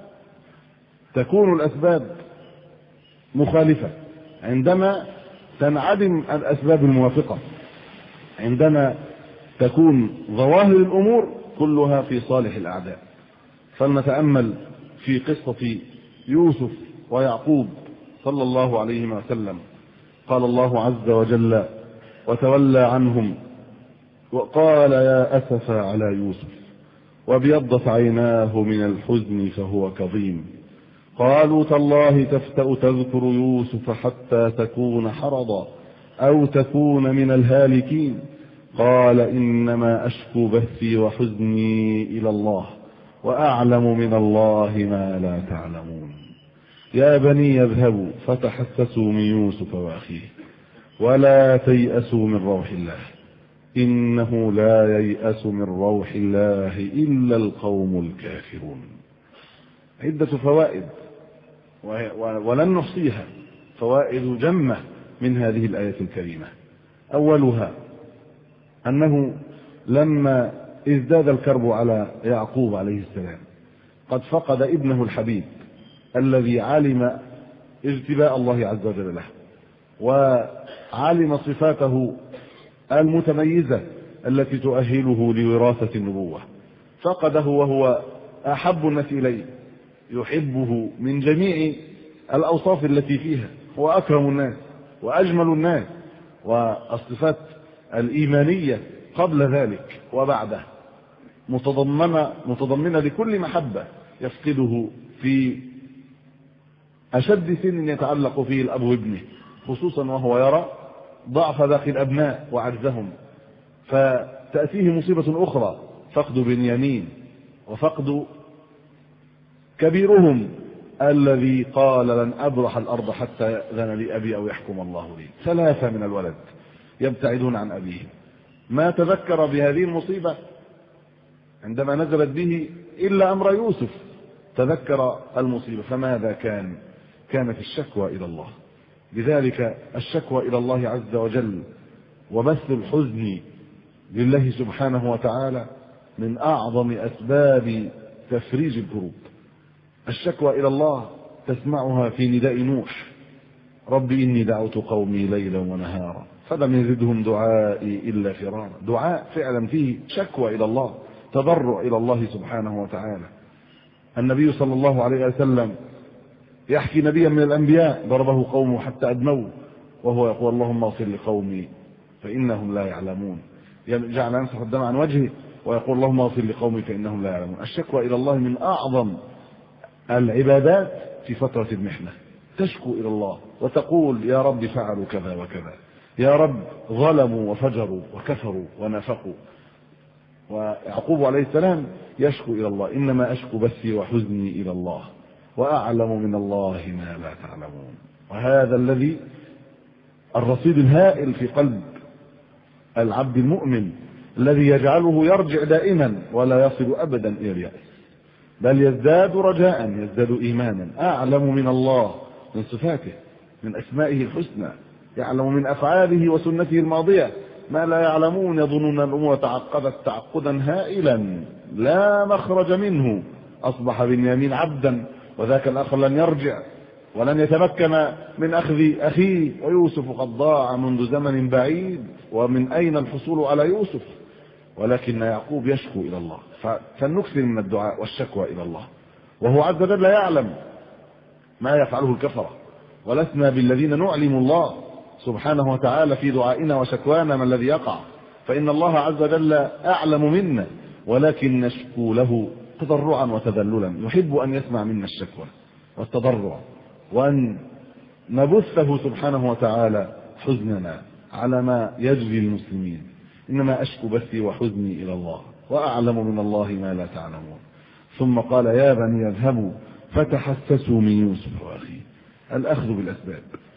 تكون الأسباب مخالفة، عندما تنعدم الأسباب الموافقة، عندما تكون ظواهر الأمور كلها في صالح الأعداء. فلنتأمل في قصة يوسف ويعقوب صلى الله عليه وسلم. قال الله عز وجل: وتولى عنهم وقال يا أسفا على يوسف وابيضت عيناه من الحزن فهو كظيم قالوا تالله تفتأ تذكر يوسف حتى تكون حرضا أو تكون من الهالكين قال إنما أشكو بثي وحزني إلى الله وأعلم من الله ما لا تعلمون يا بني يذهبوا فتحسسوا من يوسف وأخيه ولا تيأسوا من روح الله إنه لا ييأس من روح الله إلا القوم الكافرون. عدة فوائد ولن نحصيها، فوائد جمة من هذه الآية الكريمة. أولها أنه لما ازداد الكرب على يعقوب عليه السلام قد فقد ابنه الحبيب الذي علم اجتباء الله عز وجل له وعلم صفاته المتميزة التي تؤهله لوراثة النبوة، فقده وهو أحب الناس إليه، يحبه من جميع الأوصاف التي فيها، هو أكرم الناس وأجمل الناس، والصفات الإيمانية قبل ذلك وبعده متضمنة متضمنة لكل محبة يفقده في أشد سن يتعلق فيه الأب وابنه، خصوصا وهو يرى ضعف باقي الأبناء وعجزهم، فتأتيه مصيبة أخرى فقد بنيامين وفقد كبيرهم الذي قال لن أبرح الأرض حتى يأذن لي أبي أو يحكم الله لي. ثلاثة من الولد يبتعدون عن أبيهم. ما تذكر بهذه المصيبة عندما نزلت به إلا أمر يوسف، تذكر المصيبة. فماذا كان؟ كانت الشكوى إلى الله. لذلك الشكوى إلى الله عز وجل وبث الحزن لله سبحانه وتعالى من أعظم أسباب تفريج الكروب. الشكوى إلى الله تسمعها في نداء نوح: رب إني دعوت قومي ليلا ونهارا فلم يزدهم دعائي إلا فرارا. دعاء فعلا فيه شكوى إلى الله، تضرع إلى الله سبحانه وتعالى. النبي صلى الله عليه وسلم يحكي نبيا من الأنبياء ضربه قومه حتى أدموه وهو يقول اللهم اغفر لقومي فإنهم لا يعلمون، جعل يمسح الدم عن وجهه ويقول اللهم اغفر لقومي فإنهم لا يعلمون. الشكوى إلى الله من أعظم العبادات في فترة المحنة، تشكو إلى الله وتقول يا رب فعلوا كذا وكذا، يا رب ظلموا وفجروا وكفروا ونافقوا. ويعقوب عليه السلام يشكو إلى الله: إنما أشكو بثي وحزني إلى الله وأعلم من الله ما لا تعلمون. وهذا الذي الرصيد الهائل في قلب العبد المؤمن الذي يجعله يرجع دائما ولا يصل أبدا إلى اليأس، بل يزداد رجاء، يزداد إيمانا. أعلم من الله، من صفاته، من أسمائه الحسنى، يعلم من أفعاله وسنته الماضية ما لا يعلمون، يظنون الأمور تعقدت تعقدا هائلا لا مخرج منه. أصبح بنيامين عبدا وذاك الآخر لن يرجع ولن يتمكن من أخذ أخيه، ويوسف قد ضاع منذ زمن بعيد، ومن أين الحصول على يوسف؟ ولكن يعقوب يشكو إلى الله. فلنكثر من الدعاء والشكوى إلى الله، وهو عز وجل يعلم ما يفعله الكفرة، ولسنا بالذين نعلم الله سبحانه وتعالى في دعائنا وشكوانا ما الذي يقع، فإن الله عز وجل أعلم منا، ولكن نشكو له تضرعا وتذللا. يحب أن يسمع منا الشكوى والتضرع وأن نبثه سبحانه وتعالى حزننا على ما يجري المسلمين. إنما أشكو بثي وحزني إلى الله وأعلم من الله ما لا تعلمون. ثم قال يا بني اذهبوا فتحسسوا من يوسف وأخيه. الأخذ بالأسباب.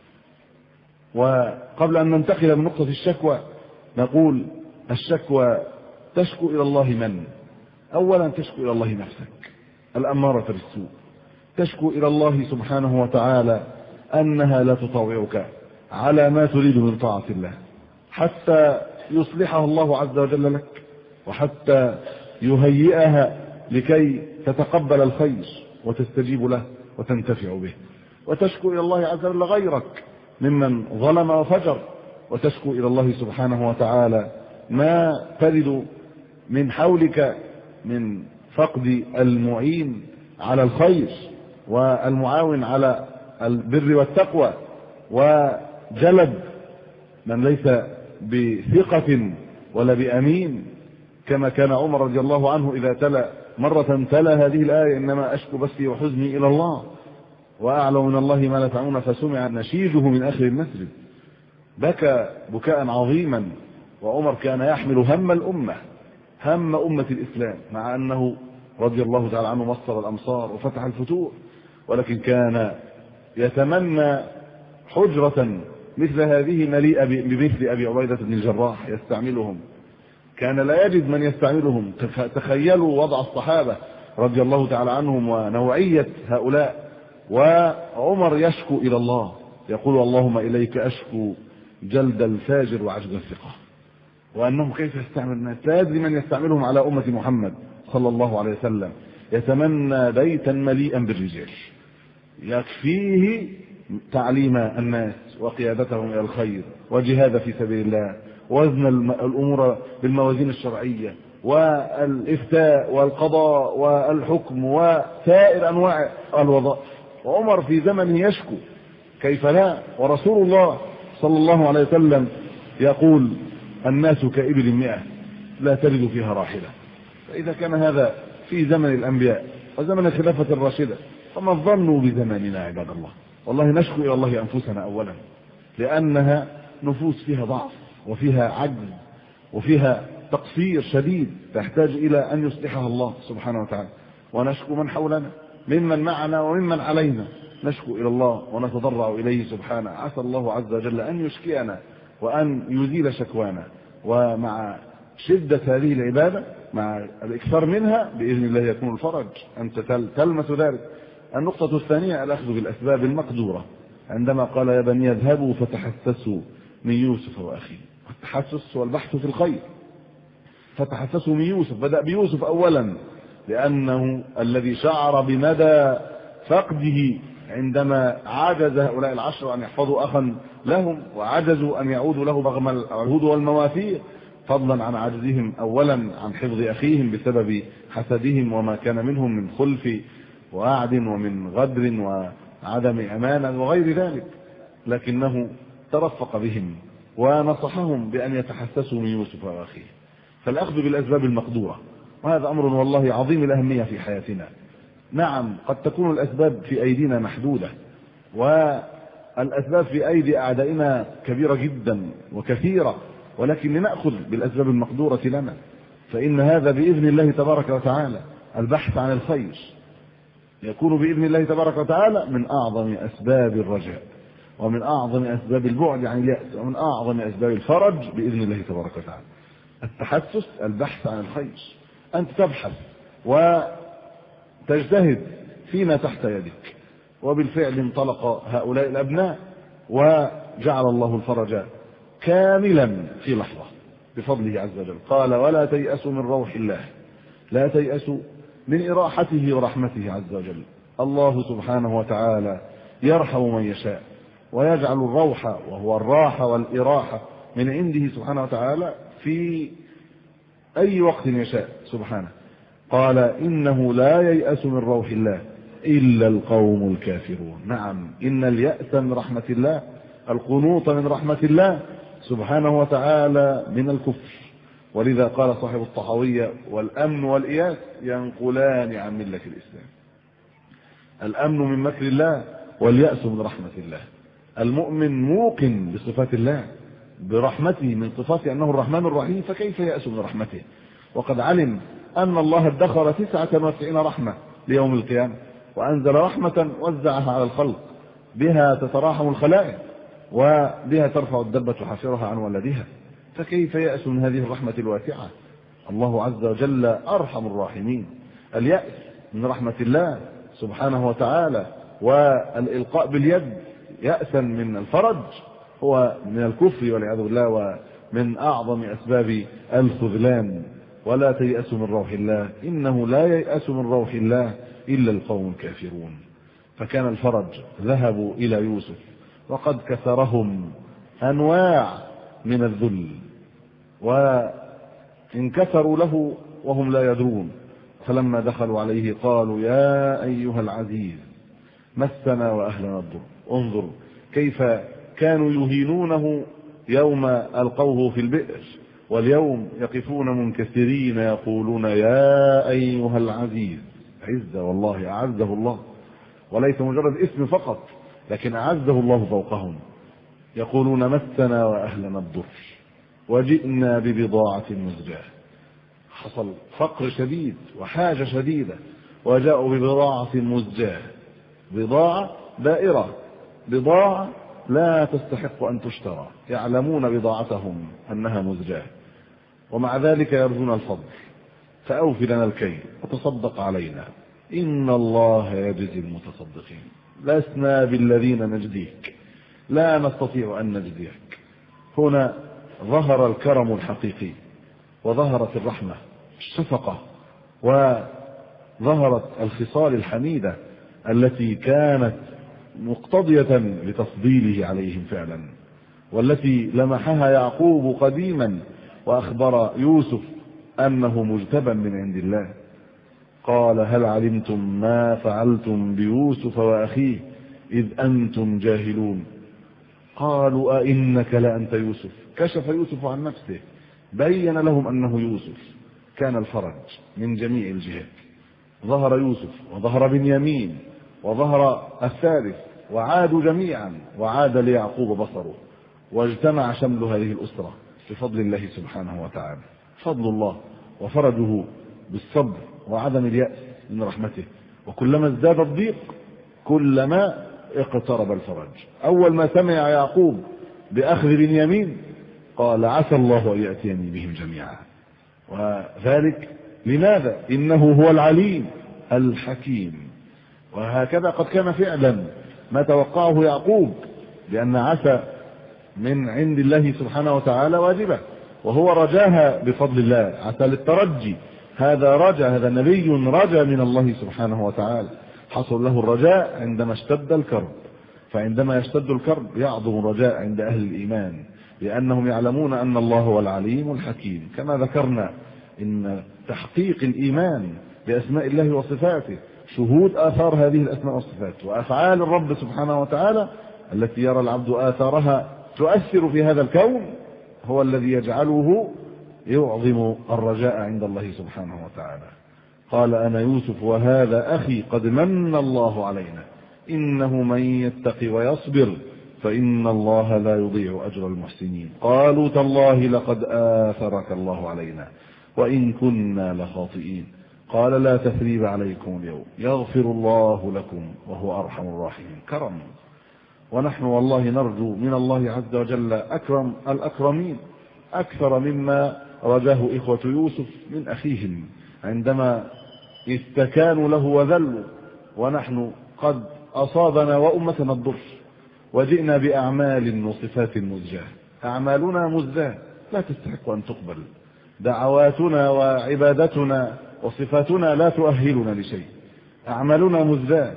وقبل أن ننتقل من نقطة الشكوى نقول الشكوى تشكو إلى الله من؟ أولا تشكو إلى الله نفسك الأمارة بالسوء، تشكو إلى الله سبحانه وتعالى أنها لا تطاوعك على ما تريد من طاعة الله حتى يصلحها الله عز وجل لك، وحتى يهيئها لكي تتقبل الخير وتستجيب له وتنتفع به. وتشكو إلى الله عز وجل غيرك ممن ظلم وفجر، وتشكو إلى الله سبحانه وتعالى ما تجد من حولك من فقد المعين على الخير والمعاون على البر والتقوى، وجلب من ليس بثقة ولا بأمين، كما كان عمر رضي الله عنه إذا تلا مرة تلا هذه الآية إنما أشكو بثي وحزني إلى الله وأعلم من الله ما لا تعلمون، فسمع نشيجه من آخر المسجد، بكى بكاء عظيما. وعمر كان يحمل هم الأمة، هم أمة الإسلام، مع أنه رضي الله تعالى عنه مصر الأمصار وفتح الفتوح، ولكن كان يتمنى حجرة مثل هذه مليئة بمثل أبي عبيدة بن الجراح يستعملهم، كان لا يجد من يستعملهم. تخيلوا وضع الصحابة رضي الله تعالى عنهم ونوعية هؤلاء. وعمر يشكو إلى الله يقول اللهم إليك أشكو جلد الفاجر وعجز الثقة، وأنهم كيف يستعمل الناس، لا يدري من يستعملهم على أمة محمد صلى الله عليه وسلم. يتمنى بيتا مليئا بالرجال يكفيه تعليم الناس وقيادتهم إلى الخير وجهاد في سبيل الله، وزن الأمور بالموازين الشرعية والإفتاء والقضاء والحكم وسائر أنواع الوظائف. وعمر في زمنه يشكو، كيف لا؟ ورسول الله صلى الله عليه وسلم يقول الناس كإبل مئة لا تجد فيها راحلة. فإذا كان هذا في زمن الأنبياء وزمن الخلافة الراشدة، فما الظن بزماننا عباد الله؟ والله نشكو إلى الله أنفسنا أولا، لأنها نفوس فيها ضعف وفيها عجز وفيها تقصير شديد تحتاج إلى أن يصلحها الله سبحانه وتعالى. ونشكو من حولنا ممن معنا وممن علينا، نشكو إلى الله ونتضرع إليه سبحانه. عسى الله عز وجل أن يشكينا وأن يزيل شكوانا. ومع شدة هذه العبادة مع الإكثار منها بإذن الله يكون الفرج، أنت تلمس ذلك. النقطة الثانية الأخذ بالأسباب المقدورة، عندما قال يا بني اذهبوا فتحسسوا من يوسف وأخيه. التحسس والبحث في الخير. فتحسسوا من يوسف، بدأ بيوسف أولا لأنه الذي شعر بمدى فقده عندما عجز هؤلاء العشر أن يحفظوا أخا لهم، وعجزوا أن يعودوا له رغم العهود والمواثيق، فضلا عن عجزهم أولا عن حفظ أخيهم بسبب حسدهم وما كان منهم من خلف وعد ومن غدر وعدم أمانة وغير ذلك. لكنه ترفق بهم ونصحهم بأن يتحسسوا من يوسف وأخيه. فالأخذ بالأسباب المقدورة، وهذا أمر والله عظيم الأهمية في حياتنا. نعم قد تكون الأسباب في أيدينا محدودة، والأسباب في أيدي أعدائنا كبيرة جدا وكثيرة، ولكن لنأخذ بالأسباب المقدورة لنا، فإن هذا بإذن الله تبارك وتعالى البحث عن الخير يكون بإذن الله تبارك وتعالى من أعظم أسباب الرجاء، ومن أعظم أسباب البعد عن اليأس، ومن أعظم أسباب الفرج بإذن الله تبارك وتعالى. التحسس البحث عن الخير، أنت تبحث وتجتهد فيما تحت يدك. وبالفعل انطلق هؤلاء الأبناء وجعل الله الفرج كاملا في لحظة بفضله عز وجل. قال ولا تيأسوا من روح الله، لا تيأسوا من إراحته ورحمته عز وجل. الله سبحانه وتعالى يرحم من يشاء ويجعل الروح وهو الراحة والإراحة من عنده سبحانه وتعالى في أي وقت يشاء سبحانه. قال إنه لا ييأس من روح الله إلا القوم الكافرون. نعم إن اليأس من رحمة الله، القنوط من رحمة الله سبحانه وتعالى من الكفر. ولذا قال صاحب الطحاوية والأمن والإياس ينقلان عن ملة الإسلام. الأمن من مكر الله واليأس من رحمة الله. المؤمن موقن بصفات الله برحمته، من صفاته أنه الرحمن الرحيم، فكيف يأس من رحمته وقد علم أن الله ادخر تسعة وتسعين رحمة ليوم القيامة، وأنزل رحمة وزعها على الخلق بها تتراحم الخلائق وبها ترفع الدبة حافرها عن ولدها، فكيف يأس من هذه الرحمة الواسعة؟ الله عز وجل أرحم الراحمين. اليأس من رحمة الله سبحانه وتعالى والإلقاء باليد يأسا من الفرج هو من الكفر والعياذ بالله، ومن أعظم أسباب الخذلان. ولا تيأسوا من روح الله إنه لا ييأس من روح الله إلا القوم الكافرون. فكان الفرج ذهبوا إلى يوسف وقد كسرهم أنواع من الذل وانكسروا له وهم لا يدرون، فلما دخلوا عليه قالوا يا أيها العزيز مسنا وأهلنا الضر. انظر كيف كانوا يهينونه يوم ألقوه في البئر، واليوم يقفون منكسرين يقولون يا أيها العزيز. عزة والله أعزه الله، وليس مجرد اسم فقط لكن أعزه الله فوقهم. يقولون مسنا وأهلنا الضر وجئنا ببضاعة مزجاة. حصل فقر شديد وحاجة شديدة وجاءوا ببضاعة مزجاة، بضاعة دائرة، بضاعة لا تستحق أن تشترى، يعلمون بضاعتهم أنها مزجاة ومع ذلك يرجون الفضل. فأوف لنا الكيل وتصدق علينا إن الله يجزي المتصدقين. لسنا بالذين نجزيك، لا نستطيع أن نجزيك. هنا ظهر الكرم الحقيقي وظهرت الرحمة الشفقة وظهرت الخصال الحميدة التي كانت مقتضية لتفضيله عليهم فعلا، والتي لمحها يعقوب قديما وأخبر يوسف أنه مجتبى من عند الله. قال هل علمتم ما فعلتم بيوسف وأخيه إذ أنتم جاهلون؟ قالوا أئنك لأنت يوسف. كشف يوسف عن نفسه، بين لهم أنه يوسف. كان الفرج من جميع الجهات، ظهر يوسف وظهر بنيامين وظهر الثالث، وعادوا جميعا وعاد ليعقوب بصره، واجتمع شمل هذه الأسرة بفضل الله سبحانه وتعالى. فضل الله وفرجه بالصبر وعدم اليأس من رحمته. وكلما ازداد الضيق كلما اقترب الفرج. أول ما سمع يعقوب بأخذ بنيامين قال عسى الله أن يأتيني بهم جميعا. وذلك لماذا؟ إنه هو العليم الحكيم. وهكذا قد كان فعلا ما توقعه يعقوب، لأن عسى من عند الله سبحانه وتعالى واجبة، وهو رجاها بفضل الله. عسى للترجي، هذا رجا، هذا نبي رجا من الله سبحانه وتعالى. حصل له الرجاء عندما اشتد الكرب، فعندما يشتد الكرب يعظم الرجاء عند أهل الإيمان، لأنهم يعلمون أن الله هو العليم الحكيم. كما ذكرنا إن تحقيق الإيمان بأسماء الله وصفاته شهود آثار هذه الأسماء والصفات وأفعال الرب سبحانه وتعالى التي يرى العبد آثارها تؤثر في هذا الكون، هو الذي يجعله يعظم الرجاء عند الله سبحانه وتعالى. قال أنا يوسف وهذا أخي قد من الله علينا إنه من يتقي ويصبر فإن الله لا يضيع أجر المحسنين. قالوا تالله لقد آثرك الله علينا وإن كنا لخاطئين. قال لا تثريب عليكم اليوم يغفر الله لكم وهو أرحم الراحمين. كرم. ونحن والله نرجو من الله عز وجل أكرم الأكرمين أكثر مما رجاه إخوة يوسف من أخيهم عندما استكانوا له وذلوا، ونحن قد أصابنا وأمتنا الضر وجئنا بأعمال وصفات مزجاة. أعمالنا مزجاة لا تستحق أن تقبل، دعواتنا وعبادتنا وصفاتنا لا تؤهلنا لشيء. أعمالنا مزجاة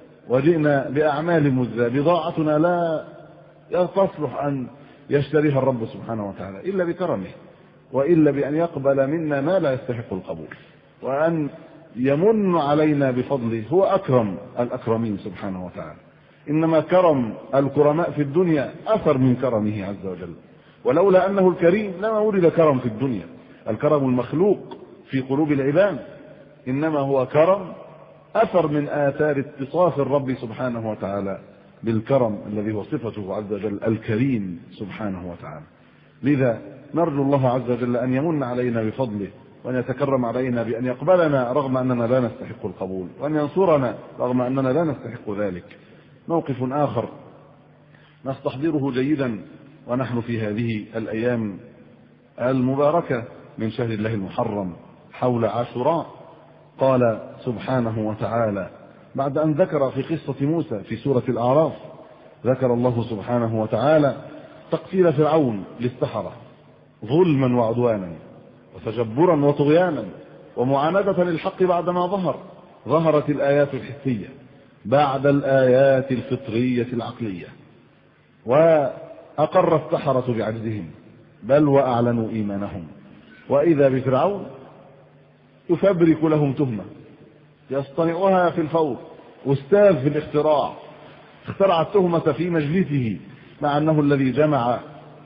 وجئنا بأعمال مزجاة، بضاعتنا لا تصلح أن يشتريها الرب سبحانه وتعالى إلا بكرمه، وإلا بأن يقبل منا ما لا يستحق القبول، وأن يمن علينا بفضله. هو أكرم الأكرمين سبحانه وتعالى. إنما كرم الكرماء في الدنيا أثر من كرمه عز وجل، ولولا أنه الكريم لما ولد كرم في الدنيا. الكرم المخلوق في قلوب العباد، إنما هو كرم أثر من آثار اتصاف الرب سبحانه وتعالى بالكرم الذي هو صفته عز وجل الكريم سبحانه وتعالى. لذا نرجو الله عز وجل أن يمن علينا بفضله، وأن يتكرم علينا بأن يقبلنا رغم أننا لا نستحق القبول، وأن ينصرنا رغم أننا لا نستحق ذلك. موقف آخر نستحضره جيدا ونحن في هذه الأيام المباركة من شهر الله المحرم حول عاشوراء. قال سبحانه وتعالى بعد أن ذكر في قصة موسى في سورة الأعراف، ذكر الله سبحانه وتعالى تقتيل فرعون للسحرة ظلما وعدوانا وتجبرا وطغيانا ومعاندة للحق بعدما ظهر. ظهرت الآيات الحسية بعد الآيات الفطرية العقلية، وأقر السحرة بعجزهم بل وأعلنوا إيمانهم. وإذا بفرعون يفبرك لهم تهمة يصطنعها في الفور، أستاذ في الاختراع، اخترع التهمة في مجلسه مع أنه الذي جمع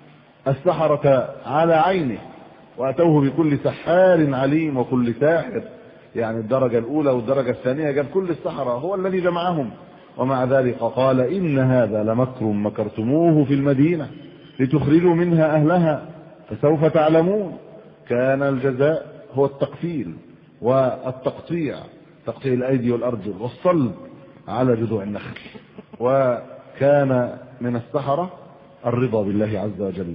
السحرة على عينه، وأتوه بكل سحار عليم وكل ساحر، يعني الدرجة الأولى والدرجة الثانية جاب كل السحرة، هو الذي جمعهم. ومع ذلك قال إن هذا لمكر مكرتموه في المدينة لتخرجوا منها أهلها فسوف تعلمون. كان الجزاء هو التقتيل والتقطيع، تقطيع الأيدي والأرجل والصلب على جذوع النخل. وكان من السحرة الرضا بالله عز وجل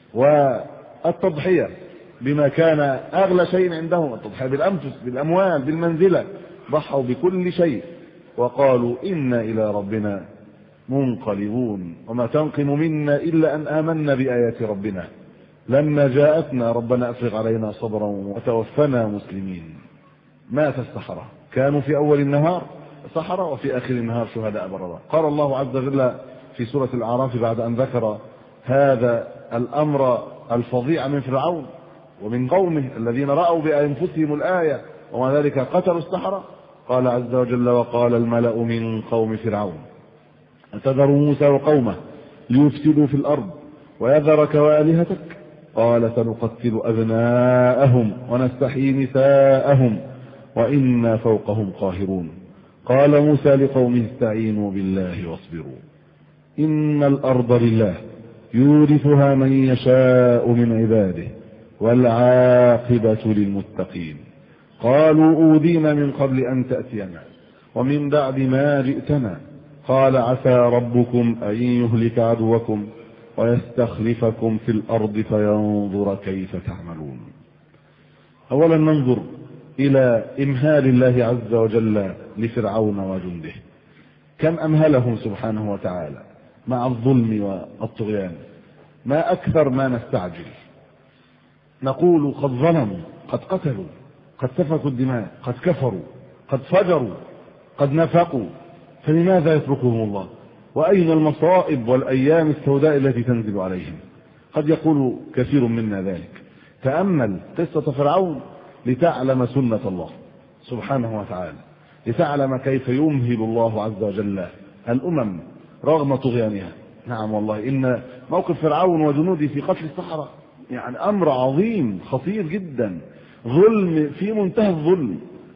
والتضحية بما كان أغلى شيء عندهم، التضحية بالأنفس بالأموال بالمنزلة، ضحوا بكل شيء وقالوا إنا إلى ربنا منقلبون وما تنقم منا إلا أن آمنا بآيات ربنا لما جاءتنا ربنا أفرغ علينا صبرا وتوفنا مسلمين. مات السحرة، كانوا في أول النهار سحرة وفي آخر النهار شهداء بررا. قال الله عز وجل في سورة الأعراف بعد أن ذكر هذا الأمر الفظيع من فرعون ومن قومه الذين رأوا بأنفسهم الآية ومع ذلك قتلوا السحرة، قال عز وجل وقال الملأ من قوم فرعون أتذر موسى وقومه ليفسدوا في الأرض ويذرك وآلهتك قال سنقتل أبناءهم ونستحيي نساءهم وإنا فوقهم قاهرون. قال موسى لقومه استعينوا بالله واصبروا إن الأرض لله يورثها من يشاء من عباده والعاقبة للمتقين. قالوا أوذينا من قبل أن تأتينا ومن بعد ما جئتنا قال عسى ربكم أن يهلك عدوكم ويستخلفكم في الأرض فينظر كيف تعملون. أولا ننظر إلى إمهال الله عز وجل لفرعون وجنده، كم أمهلهم سبحانه وتعالى مع الظلم والطغيان، ما أكثر ما نستعجل. نقول قد ظلموا، قد قتلوا، قد سفكوا الدماء، قد كفروا، قد فجروا، قد نفقوا، فلماذا يتركهم الله؟ وأين المصائب والأيام السوداء التي تنزل عليهم؟ قد يقول كثير منا ذلك. تأمل قصة فرعون لتعلم سنة الله سبحانه وتعالى، لتعلم كيف يمهل الله عز وجل الأمم رغم طغيانها. نعم والله إن موقف فرعون وجنوده في قتل السحرة يعني أمر عظيم خطير جدا، ظلم في منتهى الظلم.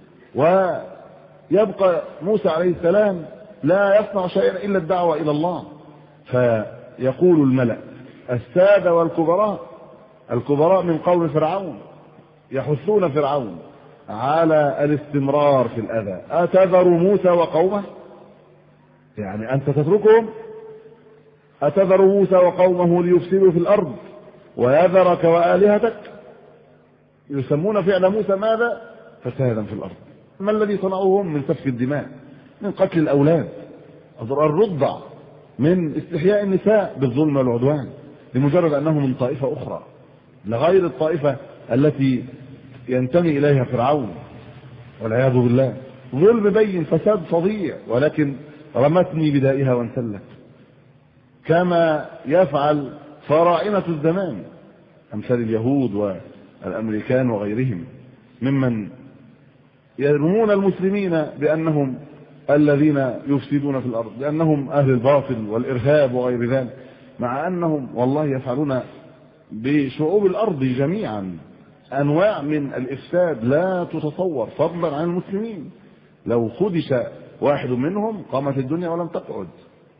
ويبقى موسى عليه السلام لا يصنع شيئا إلا الدعوة إلى الله. فيقول الملأ السادة والكبراء، الكبراء من قوم فرعون يحثون فرعون على الاستمرار في الأذى. أتذر موسى وقومه، يعني أنت تتركهم؟ أتذر موسى وقومه ليفسدوا في الأرض ويذرك وآلهتك؟ يسمون فعل موسى ماذا؟ فسادا في الأرض. ما الذي صنعوهم من سفك الدماء، من قتل الأولاد، الرضع، من استحياء النساء بالظلم والعدوان لمجرد أنهم من طائفة أخرى لغير الطائفة التي ينتمي إليها فرعون والعياذ بالله. ظلم بين، فساد فظيع، ولكن رمتني بدائها وانسلت، كما يفعل فراعنة الزمان أمثال اليهود والأمريكان وغيرهم ممن يرمون المسلمين بأنهم الذين يفسدون في الأرض، بأنهم أهل الباطل والإرهاب وغير ذلك، مع أنهم والله يفعلون بشعوب الأرض جميعا أنواع من الإفساد لا تتصور، فضلا عن المسلمين. لو خدش واحد منهم قامت الدنيا ولم تقعد،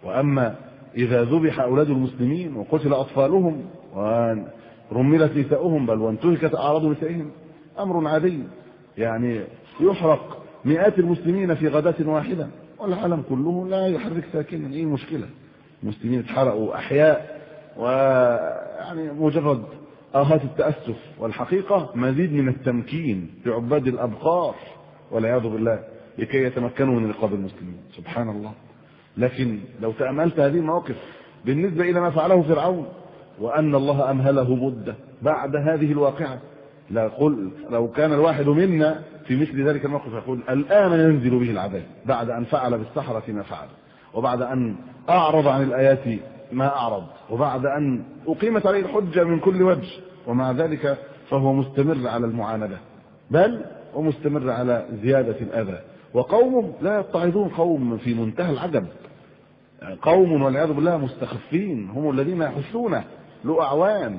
وأما إذا ذبح أولاد المسلمين وقتل أطفالهم ورملت نساؤهم بل وانتهكت أعراض نسائهم أمر عادي، يعني يحرق مئات المسلمين في غداة واحدة والعالم كله لا يحرك ساكنا. إيه المشكلة؟ المسلمين اتحرقوا أحياء ويعني مجرد آهات التأسف، والحقيقة مزيد من التمكين لعباد الأبقار والعياذ بالله لكي يتمكنوا من رقاب المسلمين. سبحان الله. لكن لو تأملت هذه المواقف بالنسبة إلى ما فعله فرعون وأن الله أمهله مدة بعد هذه الواقعة، لا قل لو كان الواحد منا في مثل ذلك الموقف يقول الآن ينزل به العذاب بعد أن فعل بالسحرة ما فعل، وبعد أن أعرض عن الآيات ما أعرض، وبعد أن أقيمت عليه الحجة من كل وجه، ومع ذلك فهو مستمر على المعاندة بل ومستمر على زيادة الأذى. وقومه لا يتعظون، قوم في منتهى العجب، قوم والعياذ بالله مستخفين، هم الذين يحثون له أعوان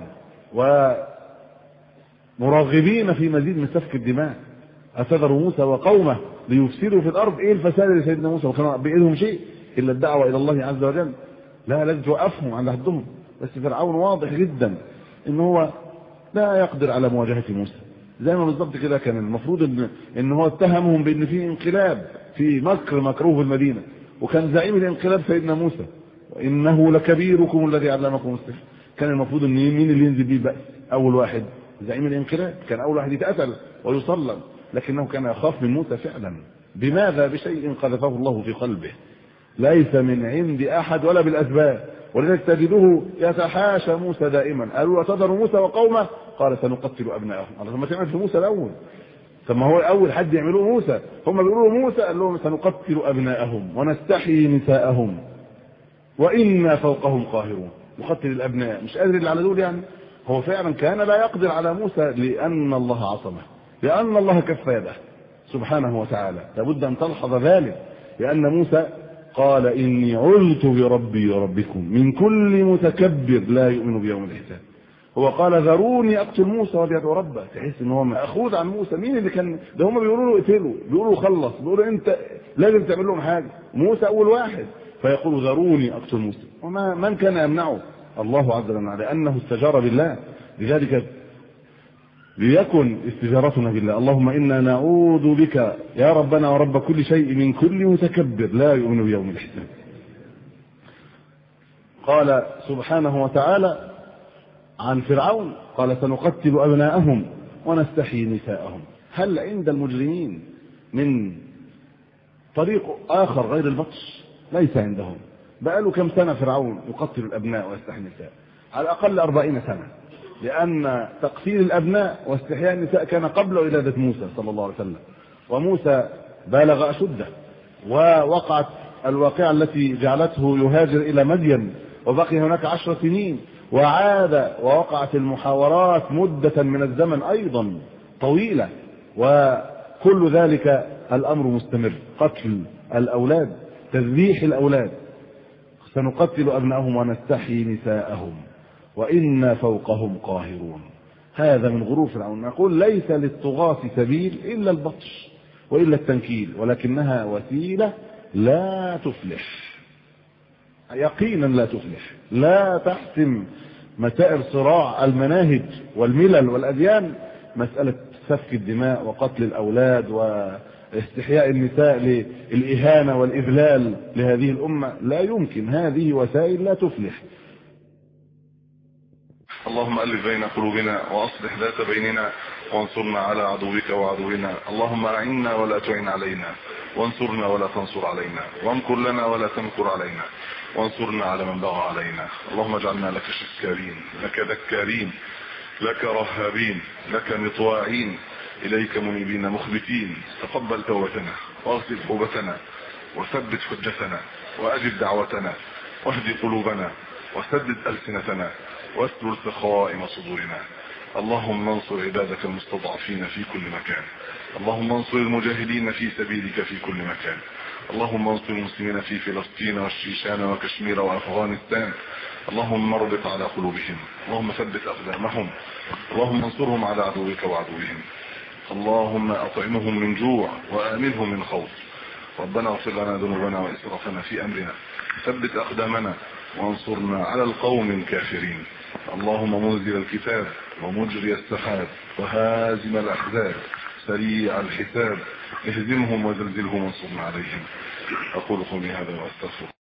ومراغبين في مزيد من سفك الدماء. أتذر موسى وقومه ليفسدوا في الأرض. إيه الفساد لسيدنا موسى؟ وكانوا بإيدهم شيء إلا الدعوة إلى الله عز وجل، لا لازم توقفهم عند حدهم. بس فرعون واضح جدا إن هو لا يقدر على مواجهة موسى، زي ما بالضبط كده كان المفروض إن إن هو اتهمهم بإن في انقلاب في مكر مكروه في المدينة، وكان زعيم الانقلاب سيدنا موسى، وإنه لكبيركم الذي علمكم السحر. كان المفروض إن مين اللي ينزل بيه بأس؟ أول واحد زعيم الانقلاب، كان أول واحد يتقتل ويصلب، لكنه كان يخاف من موسى فعلا. بماذا؟ بشيء قذفه الله في قلبه ليس من عند أحد ولا بالأسباب. ولذلك تجده يتحاشى موسى دائما. قالوا أتذر موسى وقومه؟ قال سنقتل أبناءهم. الله ثم تعمل في موسى الأول، ثم هو أول حد يعملوه موسى. هم بيقولوا موسى قال لهم سنقتل أبناءهم ونستحيي نساءهم وإنا فوقهم قاهرون. نقتل الأبناء، مش قادر اللي على دول يعني. هو فعلا كان لا يقدر على موسى لأن الله عصمه، لأن الله كف يده سبحانه وتعالى. لابد أن تلحظ ذلك، لأن موسى قال إني عذت بربي وربكم من كل متكبر لا يؤمن بيوم الحساب. هو قال ذروني أقتل موسى وبيدعو ربه. تحس إن هو مأخوذ عن موسى. مين اللي كان ده؟ هم بيقولوا له اقتله، بيقولوا له خلص، بيقولوا أنت لازم تعمل لهم حاجة. موسى أول واحد فيقول ذروني أقتل موسى. وما من كان يمنعه؟ الله عز وجل، لأنه استجار بالله. لذلك ليكن استجارتنا بالله. اللهم إنا نعوذ بك يا ربنا ورب كل شيء من كل متكبر لا يؤمن بيوم الحساب. قال سبحانه وتعالى عن فرعون قال سنقتل أبناءهم ونستحيي نساءهم. هل عند المجرمين من طريق آخر غير البطش؟ ليس عندهم. بقاله كم سنة فرعون يقتل الأبناء ويستحيي النساء؟ على الأقل أربعين سنة، لأن تقتيل الأبناء واستحياء النساء كان قبل ولادة موسى صلى الله عليه وسلم. وموسى بالغ أشده، ووقعت الواقعة التي جعلته يهاجر إلى مدين وبقي هناك عشر سنين، وعاد ووقعت المحاورات مدة من الزمن أيضا طويلة، وكل ذلك الأمر مستمر. قتل الأولاد، تذبيح الأولاد. سنقتل أبناءهم ونستحيي نساءهم وإنا فوقهم قاهرون. هذا من غرور فرعون. نقول ليس للطغاة سبيل إلا البطش وإلا التنكيل، ولكنها وسيلة لا تفلح، يقينا لا تفلح، لا تحسم مسائل صراع المناهج والملل والأديان. مسألة سفك الدماء وقتل الأولاد واستحياء النساء للإهانة والإذلال لهذه الأمة لا يمكن. هذه وسائل لا تفلح. اللهم ألف بين قلوبنا وأصلح ذات بيننا وانصرنا على عدوك وعدونا. اللهم أعنا ولا تعن علينا، وانصرنا ولا تنصر علينا، وامكر لنا ولا تمكر علينا، وانصرنا على من بغى علينا. اللهم اجعلنا لك شكارين، لك ذكارين، لك رهابين، لك مطواعين، إليك منيبين مخبتين. تقبل توبتنا واغفر توبتنا وثبت حجتنا وأجب دعوتنا واهد قلوبنا وسدد ألسنتنا واستر سخائم صدورنا. اللهم انصر عبادك المستضعفين في كل مكان. اللهم انصر المجاهدين في سبيلك في كل مكان. اللهم انصر المسلمين في فلسطين والشيشان وكشمير وأفغانستان. اللهم اربط على قلوبهم، اللهم ثبت أقدامهم، اللهم انصرهم على عدوك وعدوهم. اللهم أطعمهم من جوع وآمنهم من خوف. ربنا اغفر لنا ذنوبنا وإسرافنا في أمرنا، ثبت أقدامنا وانصرنا على القوم الكافرين. اللهم منزل الكتاب ومجري السحاب وهازم الأحزاب سريع الحساب، اهزمهم وزلزلهم وانصرنا عليهم. أقول قولي هذا وأستغفر